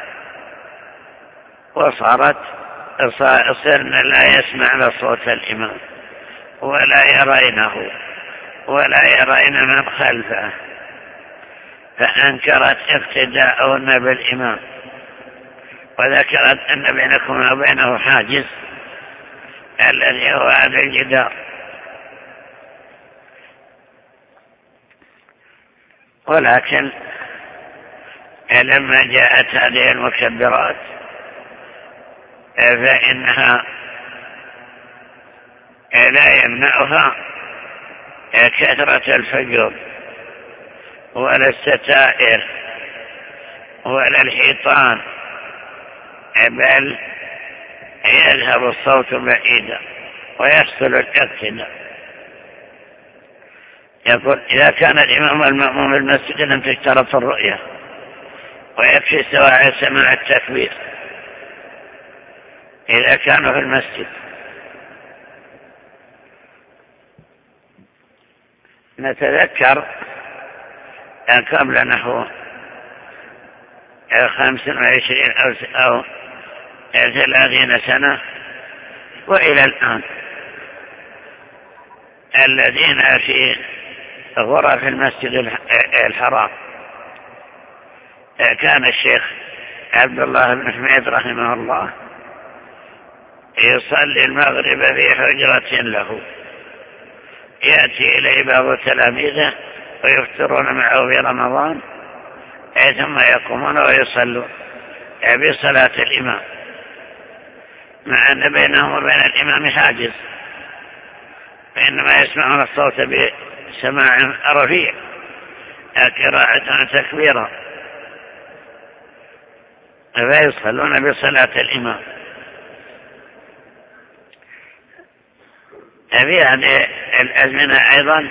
صرنا لا يسمعن صوت الإمام ولا يرينه ولا يرين من خلفه، فأنكرت اقتداءهن بالإمام، وذكرت أن بينكم وبينه حاجز الذي هو هذا الجدار. ولكن لما جاءت هذه المكبرات فإنها لا يمنعها كثرة الفجور ولا الستائر ولا الحيطان، بل يذهب الصوت بعيدا ويحصل الاقتداء. يقول إذا كان الإمام والمأموم بالمسجد لم تشترط الرؤية ويكفي سواء سماع التكبير إذا كانوا في المسجد. نتذكر قبل نحو 25 أو 30 سنة وإلى الآن الذين في غرف المسجد الحرام كان الشيخ عبد الله بن حميد رحمه الله يصلي المغرب في حجرة له، يأتي إليه بعض تلاميذه ويفطرون معه في رمضان ثم يقومون ويصلون بصلاة الإمام، مع أن بينهم وبين الإمام حاجز، فإنما يسمعون الصوت بسماع رفيع قراءة تكبيرا، فيصلون بصلاة الإمام. في هذه الأزمنة أيضا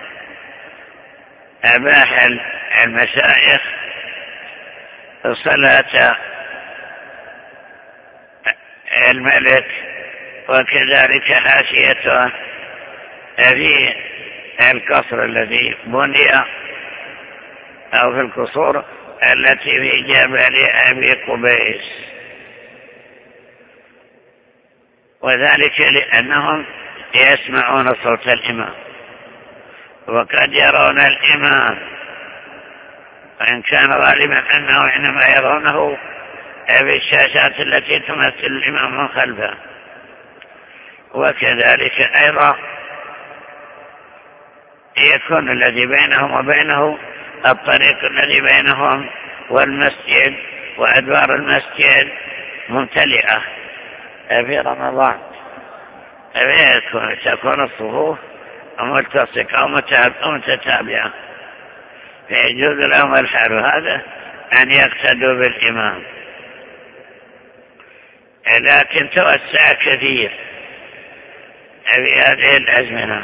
أباح المشايخ صلاة الملك وكذلك حاشيته في القصر الذي بني أو في القصور التي في جبل أبي قبيس، وذلك لأنهم يسمعون صوت الإمام وقد يرون الإمام، وإن كان غالبا أنه إنما يرونه في الشاشات التي تمثل الإمام من خلفه. وكذلك أيضا يكون الذي بينهم وبينه الطريق الذي بينهم والمسجد وأدوار المسجد ممتلئة في رمضان، تكون الصفوف ملتصقة أو متتابعة، فيجوز لهم الحال هذا أن يقتدوا بالإمام. لكن توسع كثير في هذه الأزمنة،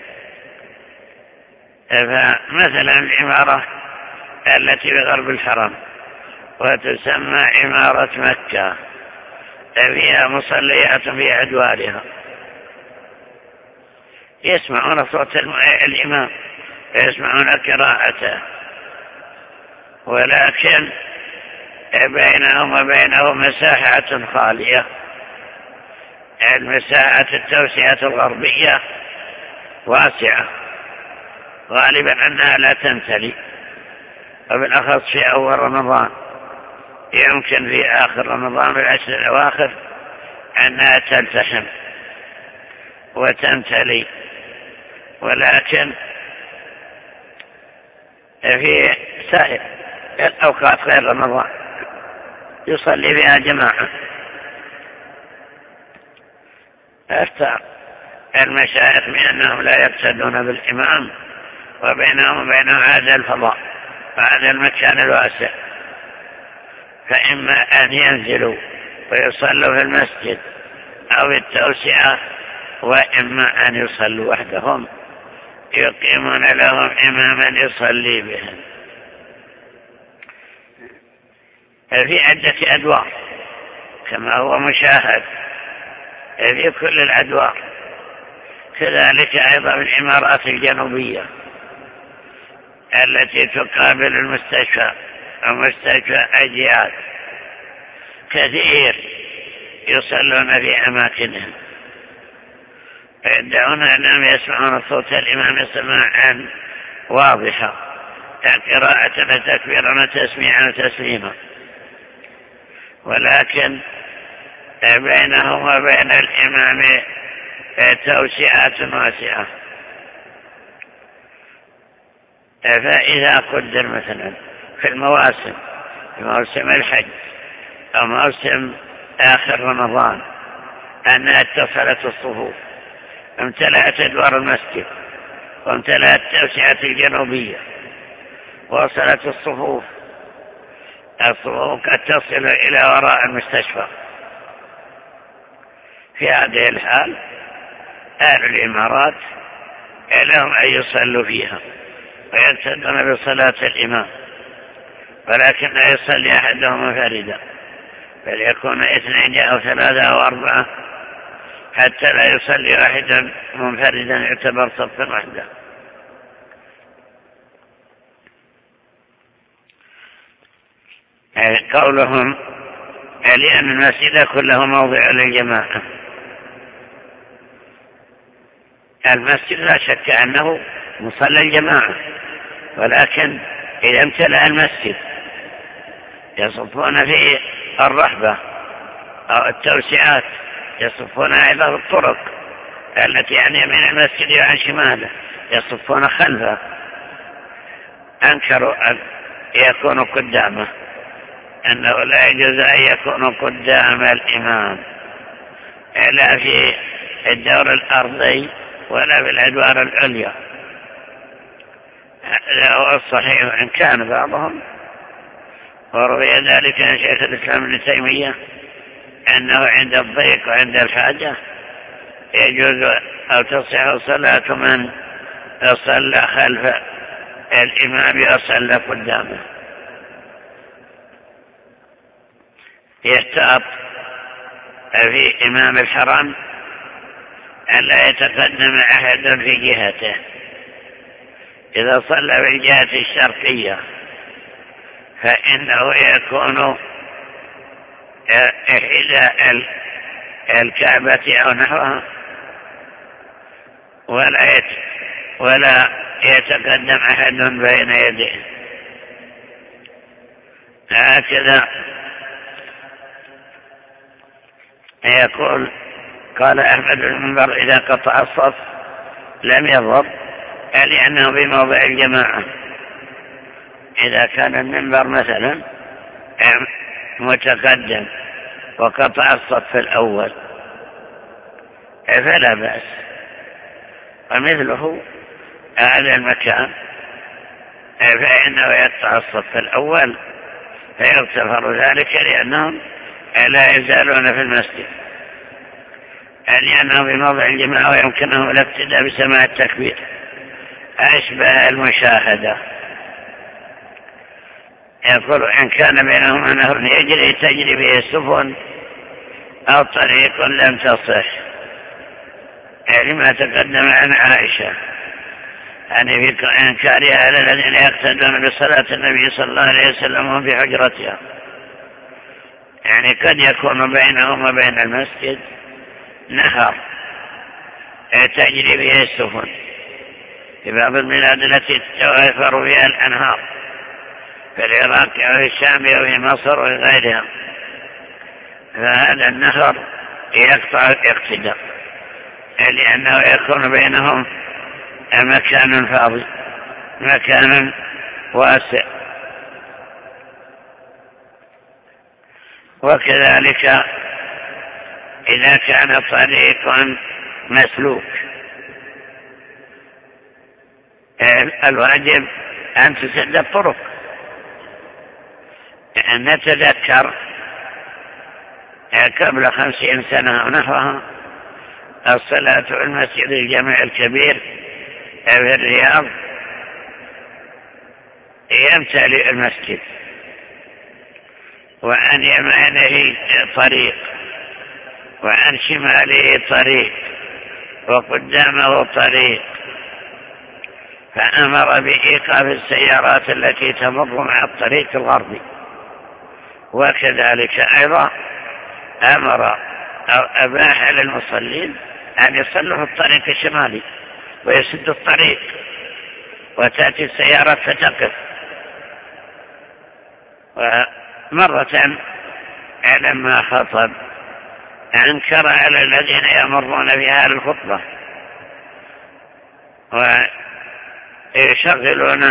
فمثلا العمارة التي بغرب الحرم وتسمى عمارة مكة فيها مصليات في أدوارها، يسمعون صوت الإمام يسمعون قراءته، ولكن بينهم وبينه مساحة خالية، المساحة التوسعة الغربية واسعة غالبا أنها لا تمتلي، وبالأخص في أول رمضان، يمكن في آخر رمضان بالعشر الأواخر أنها تلتحم وتمتلي، ولكن في سائر الأوقات غير رمضان يصلي فيها جماعة. اختار المشايخ بأنهم لا يقتدون بالإمام، وبينهم وبينه هذا الفضاء وهذا المكان الواسع، فإما أن ينزلوا ويصلوا في المسجد أو بالتوسعة، وإما أن يصلوا وحدهم يقيمون لهم إماما يصلي بهم. في عدة أدوار كما هو مشاهد في كل الأدوار، كذلك أيضا الإمارات الجنوبية التي تقابل المستشفى ومستشفى أجياد كثير يصلون في أماكنهم، يدعون أنهم يسمعون صوت الإمام سماعا واضحا، قراءة وتكبيرا وتسميعا وتسليما، ولكن بينهم وبين الإمام توسعات واسعة. فإذا قدر مثلا في المواسم، في موسم الحج أو موسم آخر رمضان، أن اتصلت الصفوف، امتلأت أدوار المسجد وامتلأت التوسعة الجنوبية، وصلت الصفوف قد تصل إلى وراء المستشفى، في هذه الحال أهل الإمارات لهم أن يصلوا فيها ويقتدون بصلاة الإمام، ولكن لا يصلي أحدهم منفردا، بل يكون 2 أو 3 أو 4 حتى لا يصلي واحدا منفردا يعتبر صف وحده. قولهم لأن المسجد كله موضع للجماعة، المسجد لا شك أنه مصلى الجماعة، ولكن إذا امتلأ المسجد يصفون في الرحبة أو التوسعات، يصفون أيضا الطرق التي عن يمين المسجد وعن شماله، يصفون خلفه، أنكروا أن يكونوا قدامه، أنه لا يجوز أن يكونوا قدام الإمام لا في الدور الأرضي ولا في الأدوار العليا. هذا هو الصحيح، إن كان بعضهم وروي ذلك عن شيخ الإسلام ابن تيمية أنه عند الضيق وعند الحاجة يجوز أو تصح صلاة من صلى خلف الإمام وصلى قدامه. يشترط في إمام الحرم أن لا يتقدم أحد في جهته، إذا صلى في الجهة الشرقية فإنه يكون حذاء الكعبة أو نحوها، ولا يتقدم أحد بين يديه. هكذا يقول قال أحمد المنبر إذا قطع الصف لم يضر، لأنه بموضع الجماعة. إذا كان المنبر مثلا متقدم وقطع الصف الأول فلا بأس، ومثله هذا المكان فإنه يقطع الصف الأول فيغتفر ذلك، لأنهم لا يزالون في المسجد، لأنه بموضع الجماعة ويمكنهم الاقتداء بسماع التكبير، أشبه المشاهدة. يقول إن كان بينهما نهر يجري تجري به السفن أو طريق لم تصح، لما تقدم عن عائشة يعني في إنكارها على الذين يقتدون بصلاة النبي صلى الله عليه وسلم وهم في حجرتها، يعني قد يكون بينهم وبين المسجد نهر تجري به السفن، في بعض البلاد التي توافر فيها الأنهار في العراق أو في الشام أو في مصر وغيرها، فهذا النهر يقطع الاقتداء لأنه يكون بينهم مكان فاضي، مكان واسع. وكذلك إذا كان طريق مسلوك الواجب أن تسد الطرق. نتذكر قبل 50 سنة ونحوها الصلاة في المسجد الجامع الكبير في الرياض يمتلئ المسجد، وعن يمينه طريق وعن شماله طريق وقدامه طريق، فأمر بإيقاف السيارات التي تمر مع الطريق الغربي. وكذلك أيضا أمر أو أباح للمصلين أن يصلوا في الطريق الشمالي ويسد الطريق وتأتي السيارات فتقف. ومرة لما خطب أنكر على الذين يمرون بها الخطبة ويشغلون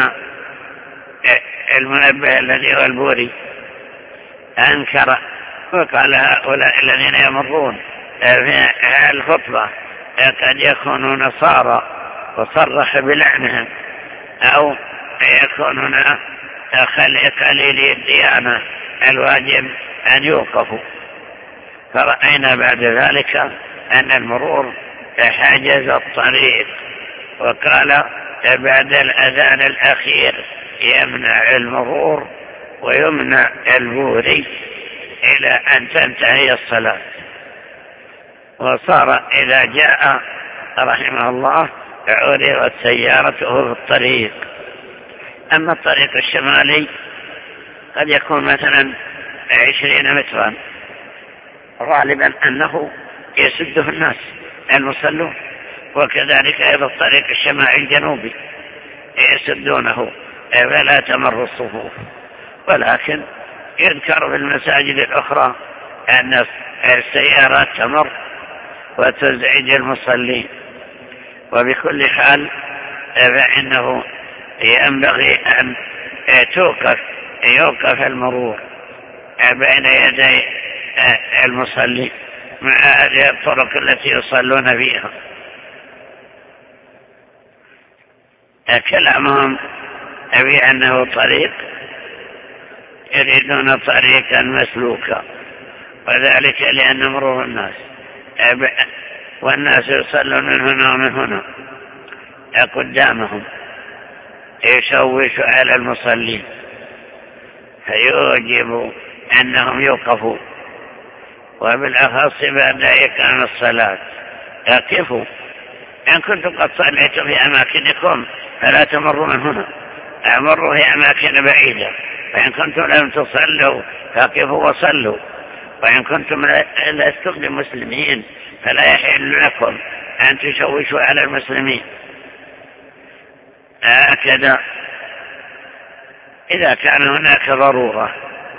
المنبه الذي هو البوري، أنكر وقال هؤلاء الذين يمرون في الخطبة قد يكونون نصارى، وصرح بلعنهم، أو يكونون قليلي الديانة، الواجب أن يوقفوا. فرأينا بعد ذلك أن المرور حجز الطريق، وقال بعد الأذان الأخير يمنع المرور ويمنع البوري إلى أن تنتهي الصلاة. وصار إذا جاء رحمه الله عرضت سيارته في الطريق. أما الطريق الشمالي قد يكون مثلا 20 مترا، غالبا أنه يسده الناس المصلون، وكذلك أيضا الطريق الشمالي الجنوبي يسدونه فلا تمر الصفوف. ولكن يذكر في المساجد الأخرى أن السيارات تمر وتزعج المصلين. وبكل حال فإنه ينبغي أن يوقف المرور بين يدي المصلين مع هذه الطرق التي يصلون فيها. كلامهم بأنه طريق يريدون طريقا مسلوكا، وذلك لأن مرور الناس والناس يصلون من هنا ومن هنا قدامهم يشوش على المصلين، فيوجب أنهم يوقفوا، وبالأخص بعد إقام الصلاة يقفوا. إن كنتم قد صليتم في أماكنكم فلا تمروا من هنا، أمروا في أماكن بعيدة. وإن كنتم لم تصلوا فقفوا وصلوا. وإن كنتم لستم بمسلمين فلا يحل لكم أن تشوشوا على المسلمين. هكذا إذا كان هناك ضرورة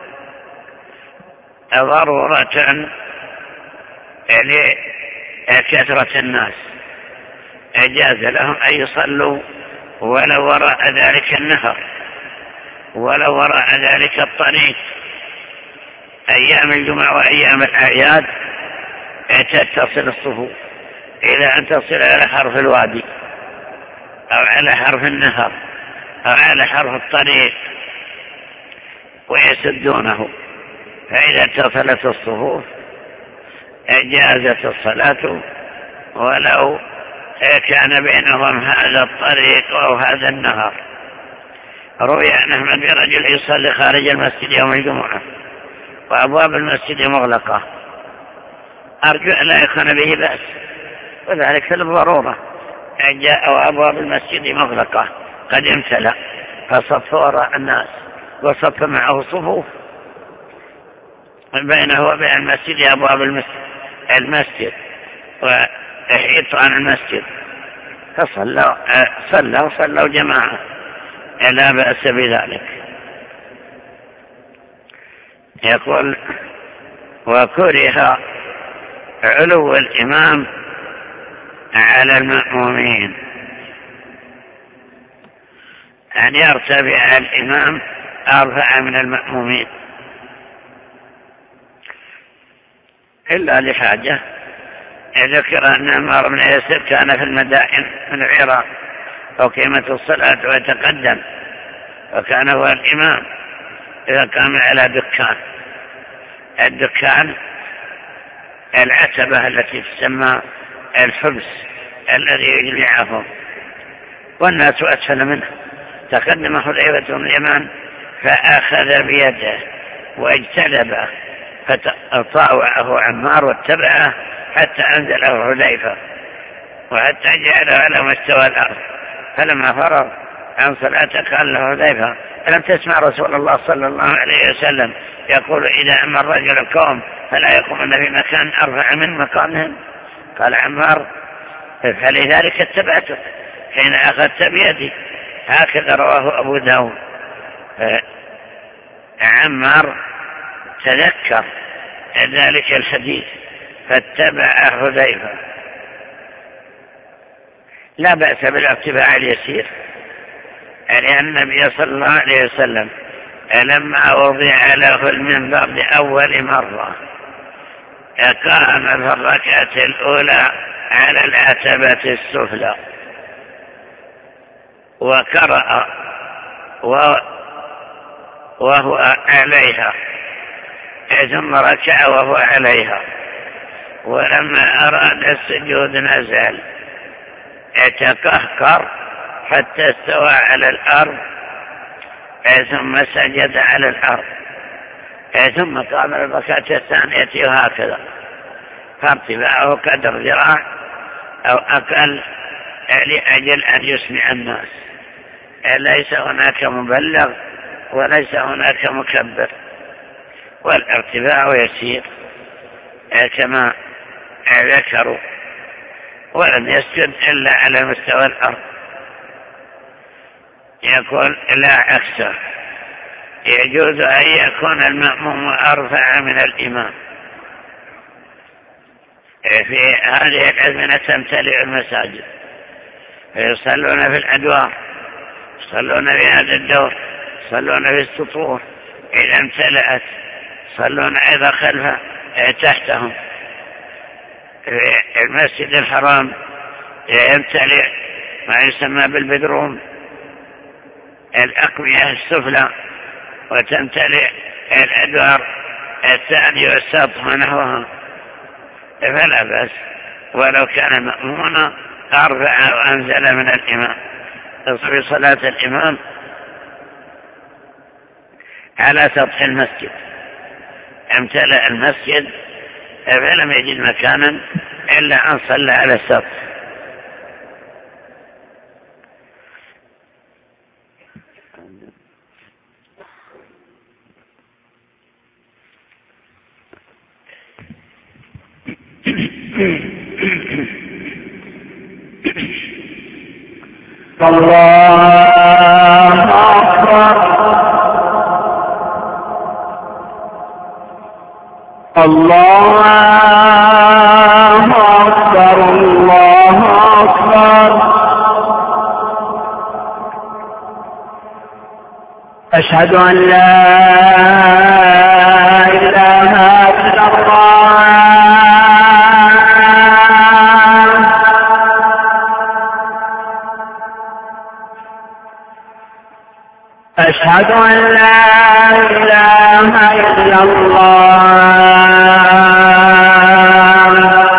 لكثرة الناس أجاز لهم أن يصلوا ولو وراء ذلك النهر، ولو وراء ذلك الطريق. أيام الجمعة وأيام الأعياد تتصل الصفوف إلى أن تصل على حرف الوادي أو على حرف النهر أو على حرف الطريق ويسدونه. فإذا اتصلت الصفوف جازت الصلاة ولو كان بينهم هذا الطريق أو هذا النهر. روي عن أحمد برجل يصلي خارج المسجد يوم الجمعة وأبواب المسجد مغلقة، أرجو أن لا يكون به بأس، وذلك للضرورة. جاء وأبواب المسجد مغلقة قد امتلأ، فصف وراء الناس وصف معه صفوف بينه وبين المسجد أبواب المسجد وحيطان المسجد، فصلوا جماعة لا بأس بذلك. يقول وكره علو الإمام على المأمومين، أن يرتفع الإمام أرفع من المأمومين. إلا لحاجة. ذكر أن عمار بن ياسر كان في المدائن من العراق وقيمة الصلاة ويتقدم، وكان هو الإمام إذا قام على دكان. الدكان العتبة التي تسمى الحبس الذي يجلعه، والناس أسفل منه. تقدم حذيفة بن اليمان فأخذ بيده واجتلبه، فطاوعه عمار واتبعه حتى أنزله حذيفة وحتى جعله على مستوى الأرض. فلما فرغ عن صلاته قال له حذيفة: ألم تسمع رسول الله صلى الله عليه وسلم يقول إذا أمر الرجل القوم فلا يقومون في مكان أرفع من مقامهم؟ قال عمار: فلذلك اتبعته حين أخذت بيدي. هكذا رواه أبو داود. عمار تذكر ذلك الحديث فاتبع حذيفة. لا بأس بالاتباع اليسير، لأن النبي صلى الله عليه وسلم لما وضع له المنبر لأول مرة قام في الركعة الأولى على العتبة السفلى وقرأ وهو عليها، ثم ركع وهو عليها، ولما أراد السجود نزل يتقهقر حتى استوى على الأرض، ثم سجد على الأرض، ثم قام الركعة الثانية وهكذا. فارتفاعه قدر ذراع أو أقل لأجل أن يسمع الناس. ليس هناك مبلغ وليس هناك مكبر، والارتفاع يسير كما ذكروا، ولم يسجد إلا على مستوى الأرض. يقول لا عكسه، يجوز أن يكون المأموم أرفع من الإمام. في هذه الأزمنة تمتلئ المساجد فيصلون في الأدوار، يصلون في هذا الدور، يصلون في السطوح، إذا امتلأت يصلون أيضا خلفه تحتهم. في المسجد الحرام يمتلئ ما يسمى بالبدروم، الأقمية السفلى، وتمتلئ الأدوار الثاني والسطح ونحوها، فلا بأس ولو كان مأمونا أرفع وأنزل من الإمام. في صلاة الإمام على سطح المسجد، امتلأ المسجد فلم يجد مكانا إلا أن صلى على السطح. الله أكبر الله أكبر الله أكبر. أشهد أن لا إله إلا الله. أشهد أن لا إله إلا الله.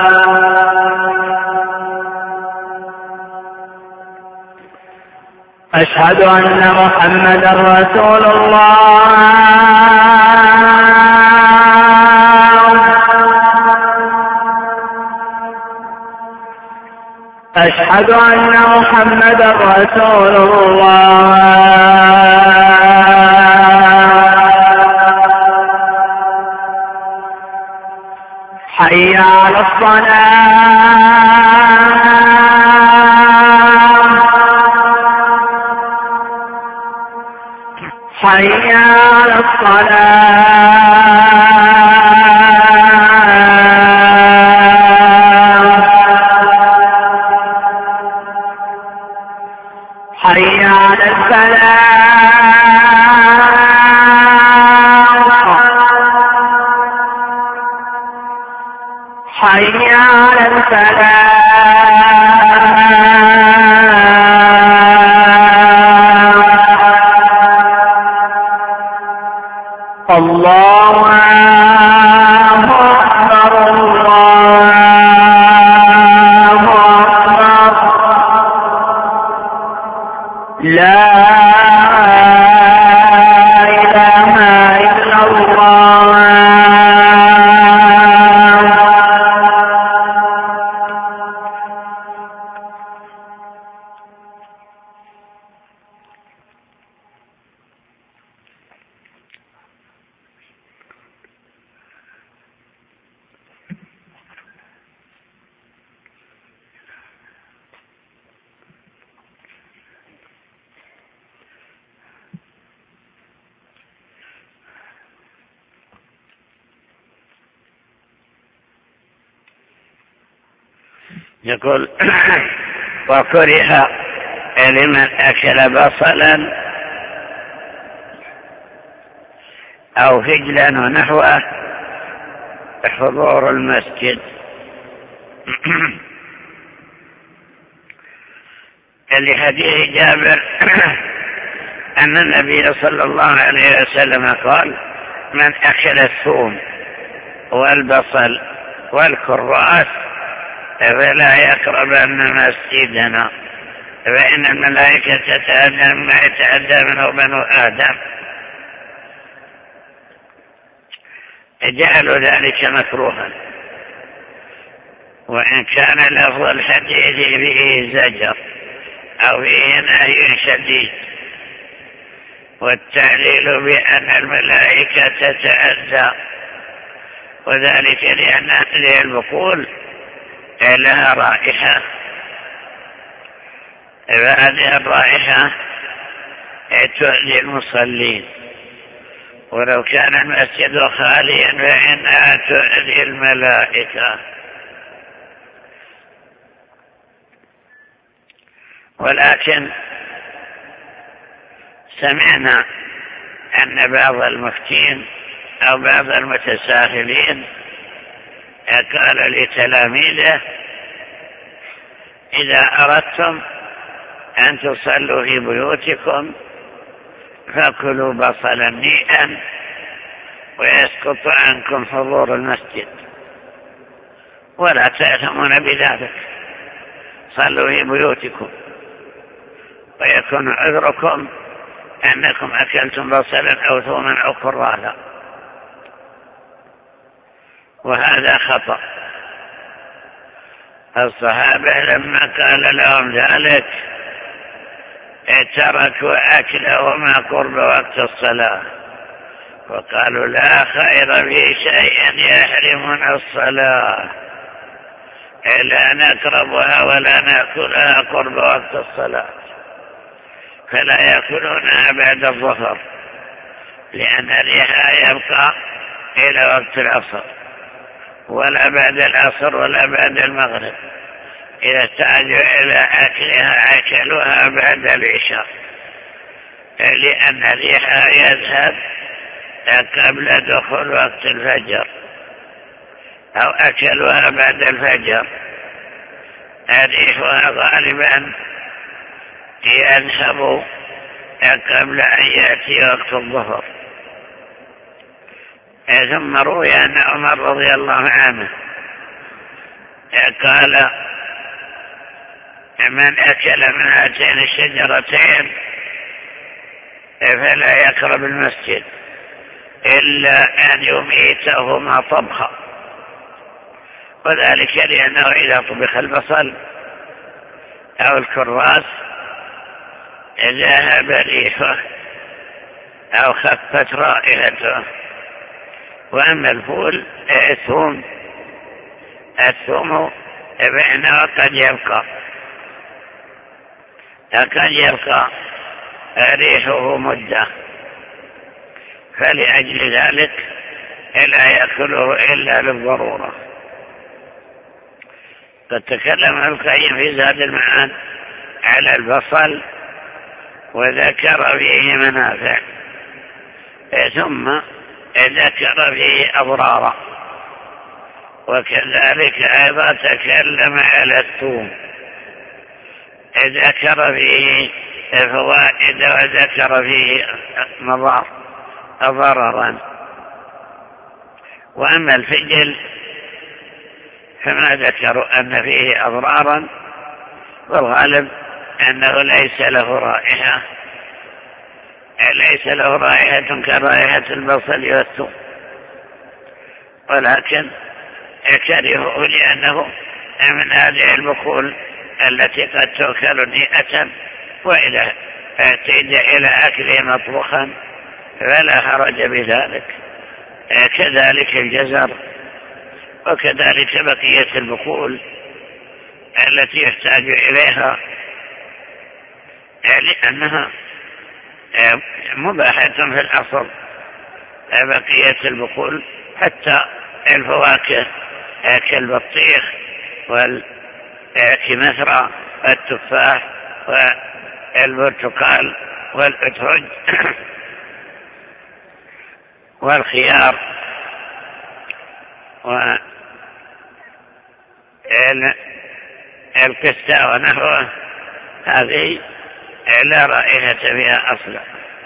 أشهد أن محمدا رسول الله. أشهد أن محمدا رسول الله. حي على الصلاة. حي على الصلاة. حي على الفلاح. حي على الفلاح. الله أكبر الله أكبر لا إله إلا الله. يقول وكره لمن أكل بصلا أو فجلا ونحوه حضور المسجد. لحديث جابر أن النبي صلى الله عليه وسلم قال من أكل الثوم والبصل والكراث فلا يقربن مسجدنا فإن الملائكة تتأذى مما يتأذى منه بنو آدم. جعلوا ذلك مكروها، وإن كان لفظ الحديث فيه زجر أو فيه نهي شديد، والتعليل بأن الملائكة تتأذى، وذلك لأن هذه البقول لها رائحة، فهذه الرائحة تؤذي المصلين، ولو كان المسجد خاليا فإنها تؤذي الملائكة. ولكن سمعنا أن بعض المفتين أو بعض المتساهلين قال لتلاميذه إذا أردتم أن تصلوا في بيوتكم فكلوا بصلا نيئا ويسقط عنكم حضور المسجد ولا تأثمون بذلك، صلوا في بيوتكم ويكون عذركم أنكم أكلتم بصلا أو ثوما أو كراثا. وهذا خطأ. الصحابة لما قال لهم ذلك تركوا أكلهما قرب وقت الصلاة، وقالوا لا خير في شيء يحرمنا الصلاة لا نقربها ولا نأكلها قرب وقت الصلاة، فلا يأكلونها بعد الظهر لأن ريحها يبقى إلى وقت العصر، ولا بعد العصر ولا بعد المغرب. إذا احتاجوا إلى أكلها أكلوها بعد العشاء، لأن ريحها يذهب قبل دخول وقت الفجر، أو أكلوها بعد الفجر. ريحها غالبا يذهب قبل أن يأتي وقت الظهر. ثم روي أن عمر رضي الله عنه قال من أكل من هاتين الشجرتين فلا يقرب المسجد إلا أن يميتهما طبخا، وذلك لأنه إذا طبخ البصل أو الكراث ذهب ريحه أو خفت رائحته. وأما الفول الثوم فإنه قد يبقى ريحه مدة، فلأجل ذلك لا يأكله إلا للضرورة. قد تكلم ابن القيم في زاد المعاد على البصل وذكر فيه منافع، ثم ذكر فيه أضرارا، وكذلك أيضا تكلم على الثوم، ذكر فيه فوائد وذكر فيه ضررا. وأما الفجل فما ذكروا أن فيه أضرارا، والغالب أنه ليس له رائحة كرائحة البصل والثوم، ولكن كرهه لأنه من هذه البخول التي قد تؤكل نيئة، وإذا اعتيد إلى أكله مطبخا فلا حرج بذلك. كذلك الجزر، وكذلك بقية البخول التي يحتاج إليها لأنها مباحة في الأصل. بقية البخول حتى الفواكه كالبطيخ والكمثرى والتفاح والبرتقال والأترج والخيار والقسطة ونحوه، هذه لا رائحة فيها أصلا.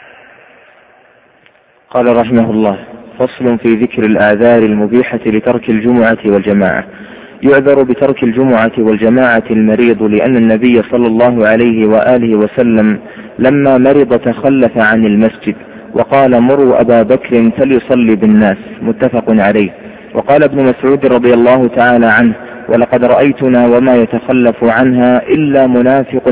قال رحمه الله: فصل في ذكر الآذار المبيحة لترك الجمعة والجماعة. يعذر بترك الجمعة والجماعة المريض، لأن النبي صلى الله عليه وآله وسلم لما مرض تخلف عن المسجد وقال: مروا أبا بكر فليصلي بالناس، متفق عليه. وقال ابن مسعود رضي الله تعالى عنه: ولقد رأيتنا وما يتخلف عنها إلا منافق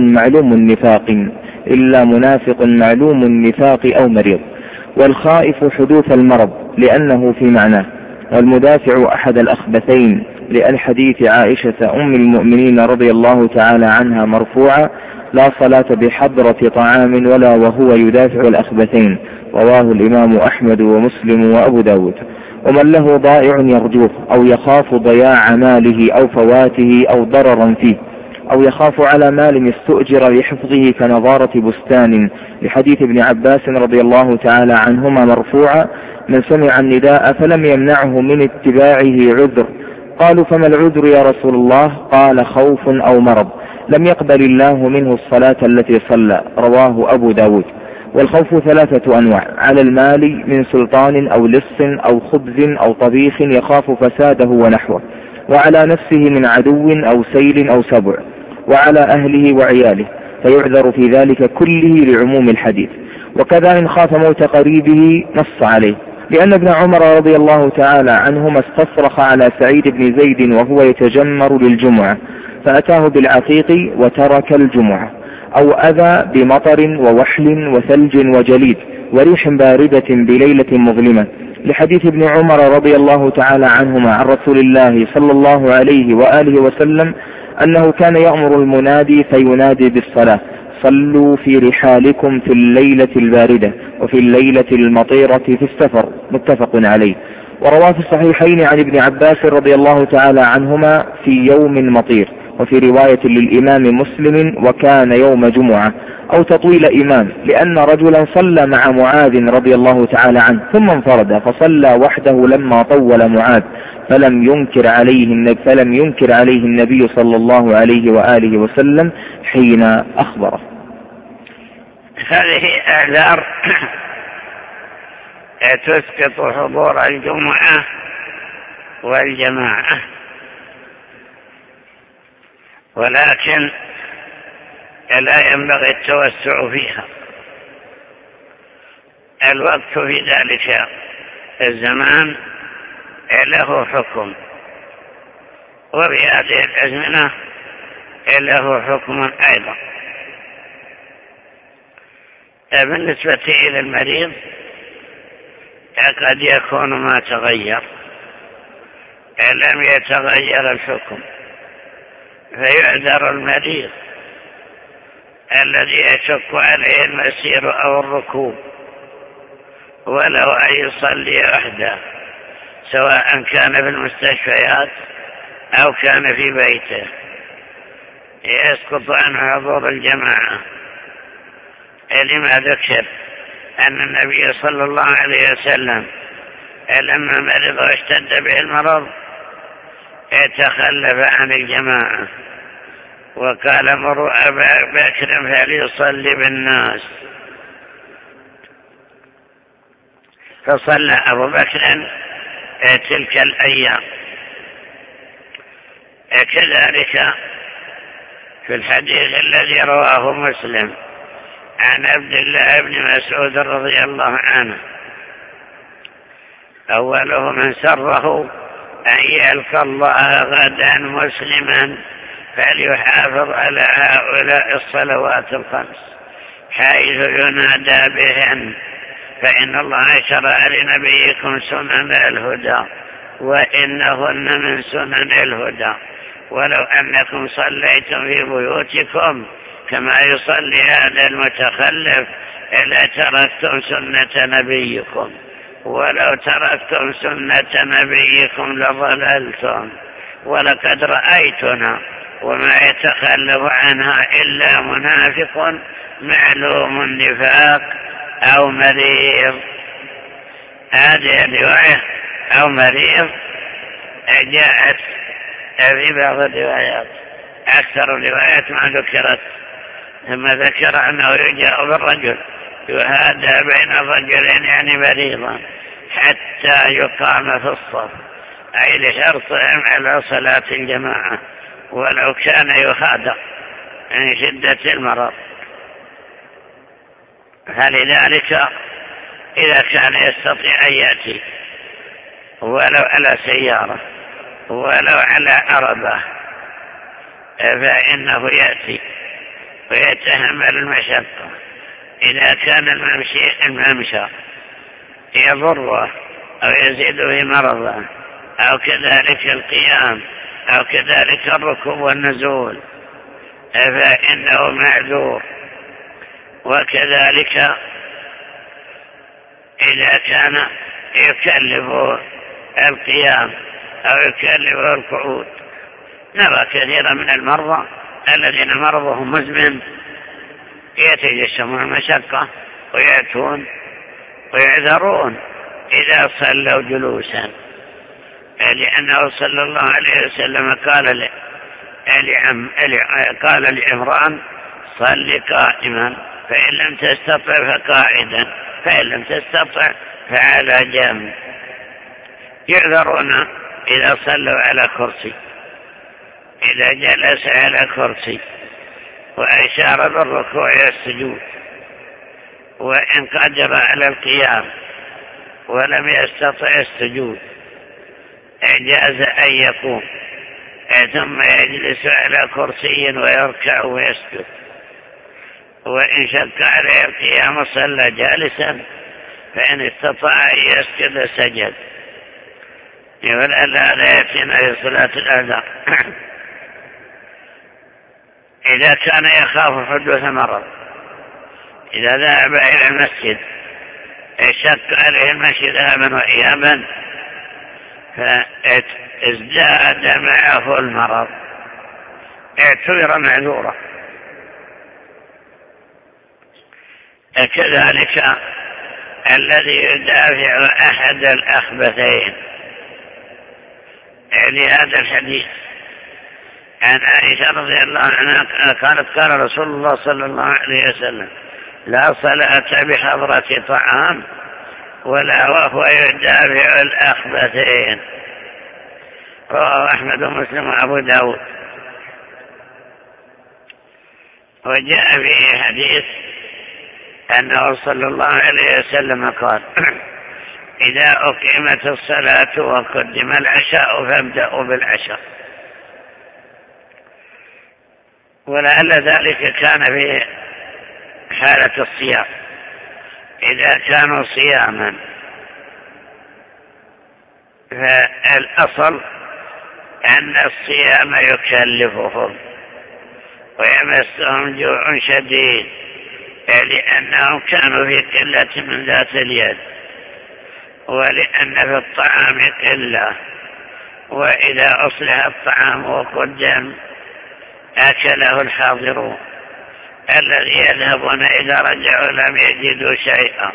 معلوم النفاق أو مريض. والخائف حدوث المرض لأنه في معناه، والمدافع أحد الأخبثين، لأن حديث عائشة أم المؤمنين رضي الله تعالى عنها مرفوعة: لا صلاة بحضرة طعام ولا وهو يدافع الأخبثين، رواه الإمام أحمد ومسلم وأبو داود. ومن له ضائع يرجوه أو يخاف ضياع ماله أو فواته أو ضررا فيه، أو يخاف على مال استؤجر لحفظه كنظارة بستان، لحديث ابن عباس رضي الله تعالى عنهما مرفوعا: من سمع النداء فلم يمنعه من اتباعه عذر. قالوا: فما العذر يا رسول الله؟ قال: خوف أو مرض لم يقبل الله منه الصلاة التي صلى، رواه أبو داود. والخوف 3 أنواع: على المال من سلطان أو لص أو خبز أو طبيخ يخاف فساده ونحوه، وعلى نفسه من عدو أو سيل أو سبع، وعلى أهله وعياله، فيعذر في ذلك كله لعموم الحديث. وكذا إن خاف موت قريبه نص عليه، لأن ابن عمر رضي الله تعالى عنهما استصرخ على سعيد بن زيد وهو يتجمر للجمعة فأتاه بالعقيق وترك الجمعة، أو أذى بمطر ووحل وثلج وجليد وريح باردة بليلة مظلمة، لحديث ابن عمر رضي الله تعالى عنهما عن رسول الله صلى الله عليه وآله وسلم أنه كان يأمر المنادي فينادي بالصلاة: صلوا في رحالكم في الليلة الباردة وفي الليلة المطيرة في السفر، متفق عليه. ورواه في الصحيحين عن ابن عباس رضي الله تعالى عنهما في يوم مطير، وفي رواية للإمام مسلم: وكان يوم جمعة، أو تطويل إمام، لأن رجلا صلى مع معاذ رضي الله تعالى عنه ثم انفرد فصلى وحده لما طول معاذ، فلم ينكر عليه النبي صلى الله عليه وآله وسلم حين أخبره. هذه أعذار تسقط حضور الجمعة والجماعة، ولكن لا ينبغي التوسع فيها. الوقت في ذلك الزمان له حكم، وفي هذه الأزمنة له حكم أيضا. بالنسبة إلى المريض قد يكون ما تغير، لم يتغير الحكم، فيعذر المريض الذي يشق عليه المسير أو الركوب ولو أن يصلي وحده، سواء كان في المستشفيات أو كان في بيته، يسقط عنه حضور الجماعة. لما ذكر أن النبي صلى الله عليه وسلم لما مرض واشتد به المرض تخلف عن الجماعة، وقال مروا أبا بكر فليصلي بالناس، فصلى أبو بكر تلك الأيام. كذلك في الحديث الذي رواه مسلم عن عبد الله بن مسعود رضي الله عنه، أوله من سره أن يلقى الله غدا مسلما فليحافظ على هؤلاء الصلوات الخمس حيث ينادى بهن، فإن الله شرع لنبيكم سنن الهدى وإنهن من سنن الهدى، ولو أنكم صليتم في بيوتكم كما يصلي هذا المتخلف إلا تركتم سنة نبيكم، ولو تركتم سنة نبيكم لضللتم، ولقد رأيتنا وما يتخلف عنها إلا منافق معلوم النفاق أو مريض. هذه الرواية أو مريض جاءت في بعض الروايات، أكثر الروايات ما ذكرت، ثم ذكر أنه يجاء بالرجل يهادى بين الرجلين يعني مريضا حتى يقام في الصف، أي لحرصهم على صلاة الجماعة ولو كان يخادع من شدة المرض. فلذلك إذا كان يستطيع أن يأتي ولو على سيارة ولو على عربة فإنه يأتي ويتحمل المشقة. إذا كان الممشى يضره أو يزيد في مرضه أو كذلك القيام أو كذلك الركوب والنزول فإنه معذور. وكذلك إذا كان يكلف القيام أو يكلف القعود، نرى كثيرا من المرضى الذين مرضهم مزمن يتجشمون المشقة ويأتون ويعذرون إذا صلوا جلوسا، لأنه صلى الله عليه وسلم قال لعمران صل قائما فإن لم تستطع فقاعدا فإن لم تستطع فعلى جنب. يعذرون إذا صلوا على كرسي، إذا جلس على كرسي وأشار بالركوع والسجود، وإن قدر على القيام ولم يستطع السجود جاز أن يقوم ثم يجلس على كرسي ويركع ويسجد، وإن شق عليه القيام صلى جالسا، فإن استطاع أن يسجد سجد. يقول هذا يأتينا في صلاة الأذى. إذا كان يخاف حدوث مرض، إذا ذهب إلى المسجد شق عليه المشي ذهابا وإيابا فازداد معه المرض اعتبر معذورا. كذلك الذي يدافع أحد الأخبثين، لهذا الحديث عن عائشة رضي الله عنها قالت قال رسول الله صلى الله عليه وسلم لا صلاة بحضرة طعام ولا وهو يدافع الأخبثين. رواه أحمد ومسلم وأبو داود. وجاء في حديث أنه صلى الله عليه وسلم قال إذا أقيمت الصلاة وقدم العشاء فابدأوا بالعشاء. ولعل ذلك كان في حالة الصيام، إذا كانوا صياما فالأصل أن الصيام يكلفهم ويمسهم جوع شديد، لأنهم كانوا في قلة من ذات اليد، ولأن في الطعام قلة، وإذا أصلح الطعام وقدم أكله الحاضرون الذي يذهبون إذا رجعوا لم يجدوا شيئا.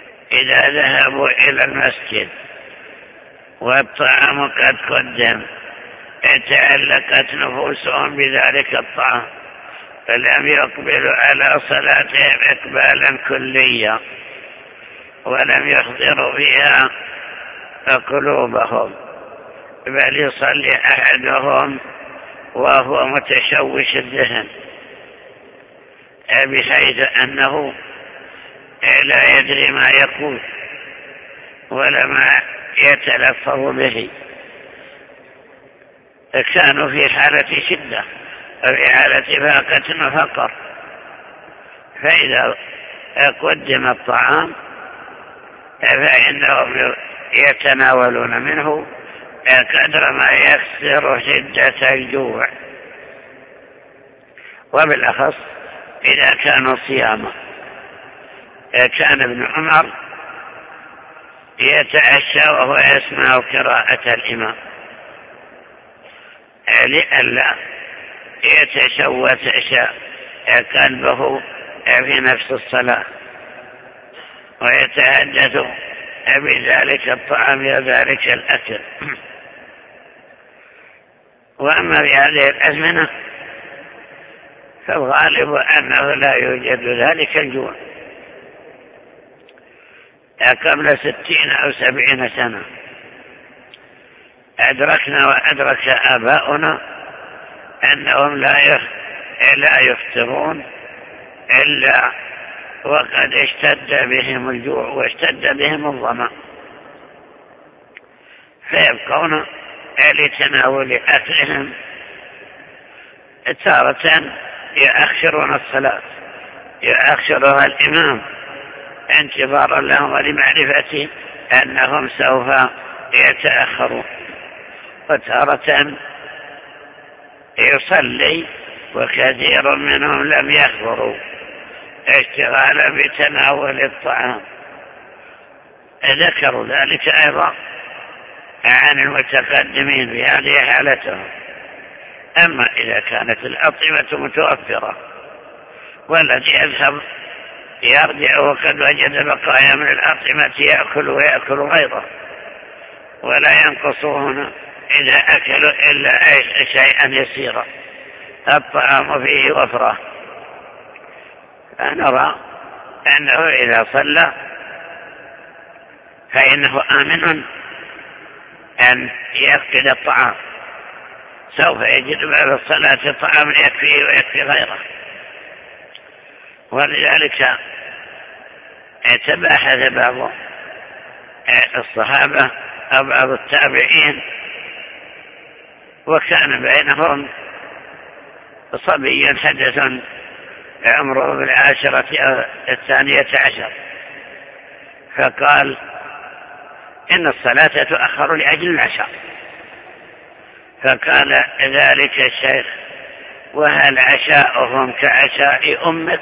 إذا ذهبوا إلى المسجد والطعام قد قدم تعلقت نفوسهم بذلك الطعام، فلم يقبلوا على صلاتهم إقبالا كليا، ولم يحضروا فيها قلوبهم، بل يصلي أحدهم وهو متشوش الذهن، بحيث أنه لا يدري ما يقول ولا ما يتلفظ به. كانوا في حالة شدة وفي حالة فاقة وفقر، فإذا قدم الطعام فإنهم يتناولون منه قدر ما يكسر شدة الجوع، وبالأخص إذا كانوا صياما. كان ابن عمر يتعشى وهو يسمع قراءة الإمام لئلا يتشوش قلبه في نفس الصلاة ويتحدث بذلك الطعام وذلك الأكل. وأما في هذه الأزمنة فالغالب أنه لا يوجد ذلك الجوع. قبل 60 أو 70 سنة أدركنا وأدرك آباؤنا أنهم لا يفطرون إلا وقد اشتد بهم الجوع واشتد بهم الظمأ، فيبقون لتناول أكلهم. تارة يؤخرون الصلاة، يؤخرها الإمام انتظارا لهم ولمعرفة أنهم سوف يتأخرون، وتارة يصلي وكثير منهم لم يخبروا اشتغالا بتناول الطعام. ذكروا ذلك أيضا عن المتقدمين في هذه حالتهم. أما إذا كانت الأطعمة متوفرة والذي يذهب يرجع وقد وجد بقايا من الأطعمة يأكل ويأكل غيره ولا ينقصون إذا أكلوا إلا شيئا يسيرا الطعام فيه وفرة، فنرى أنه إذا صلى فإنه آمن أن يفقد الطعام، سوف يجد بعد الصلاة طعام يكفيه ويكفي غيره. ولذلك تباحث بعض الصحابة أو بعض التابعين وكان بينهم صبي حدث عمره بالعاشرة أو 12، فقال إن الصلاة تؤخر لأجل العشاء. فقال ذلك الشيخ: وهل عشاؤهم كعشاء أمك؟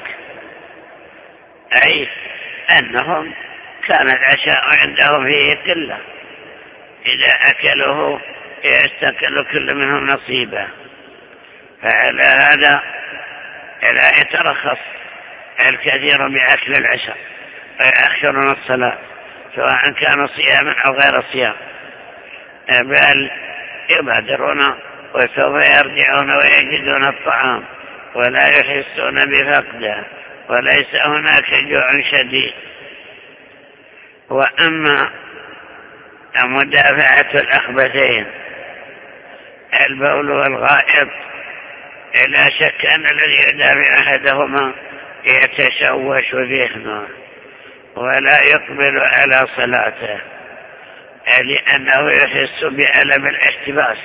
أي أنهم كان العشاء عندهم فيه قلة، إذا أكلوه يستقل كل منهم نصيبه، فعلى هذا لا يترخص الكثير بأكل العشاء ويأخرون الصلاة سواء كانوا صياما أو غير صيام، بل يبادرون وسوف يرجعون ويجدون الطعام ولا يحسون بفقده وليس هناك جوع شديد. وأما مدافعة الأخبثين البول والغائط، لا شك أن الذي يدافع أحدهما يتشوش ذهنه ولا يقبل على صلاته لأنه يحس بألم الاحتباس،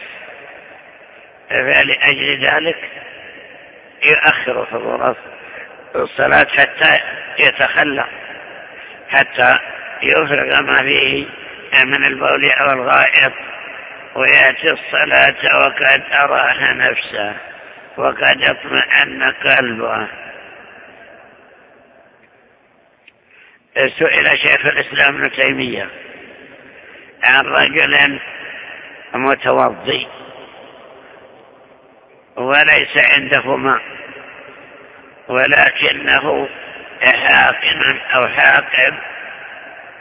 فلأجل ذلك يؤخر حضور الصلاة حتى يتخلى، حتى يفرغ ما فيه من البول أو الغائط ويأتي الصلاة وقد أراح نفسه وقد اطمأن قلبه. سئل شيخ الإسلام ابن تيمية عن رجل متوضي وليس عنده ماء ولكنه حاقن أو حاقب،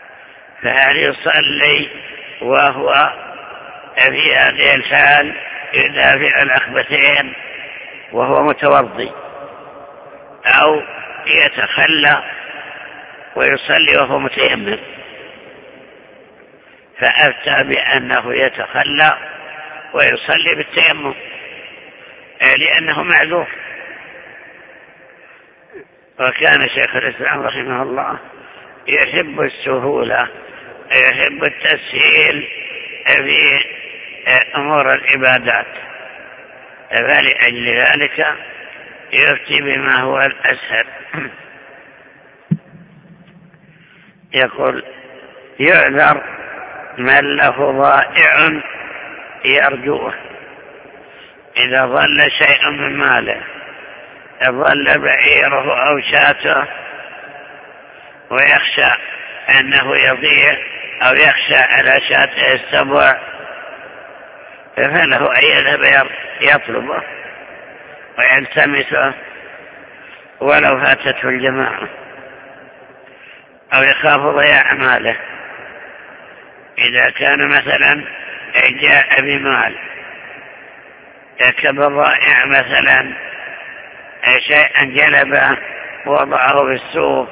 فهل يصلي وهو في هذه الحال يدافع الأخبثين وهو متوضي، أو يتخلى ويصلي وهو متيمم، فأفتى بأنه يتخلى ويصلي بالتيمم لأنه معذور. وكان شيخ الإسلام رحمه الله يحب السهولة، يحب التسهيل في أمور العبادات، فلأجل ذلك يفتي بما هو الأسهل. يقول: يعذر من له ضائع يرجوه، إذا ضل شيء من ماله، ضل بعيره أو شاته ويخشى أنه يضيع أو يخشى على شاته السبع، فله أن يذهب يطلبه ويلتمسه ولو فاتته الجماعة، أو يخاف ضياع ماله. إذا كان مثلا جاء بمال كبضائع مثلا، شيئا جلبه وضعه في السوق،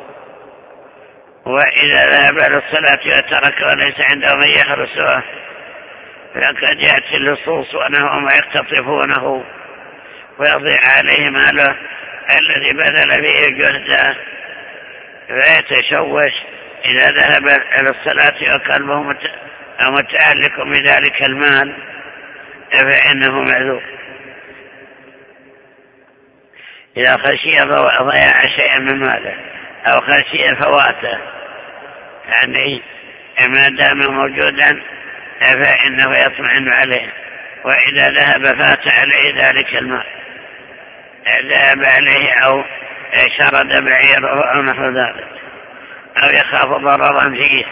وإذا ذهب للصلاة وتركه ليس عنده من يحرسه، فقد يأتي اللصوص وأنهم يختطفونه ويضيع عليه ماله الذي بذل فيه جهده، فيتشوش إذا ذهب إلى الصلاة وقلبه متعلق بذلك المال، فإنه معذور. إذا خشي ضياع شيئا من ماله أو خشي فواته، يعني ما دام موجودا فإنه يطمئن عليه، وإذا ذهب فات عليه ذلك المال، ذهب عليه أو شرد بعيره أو نحو ذلك، أو يخاف ضررا فيه،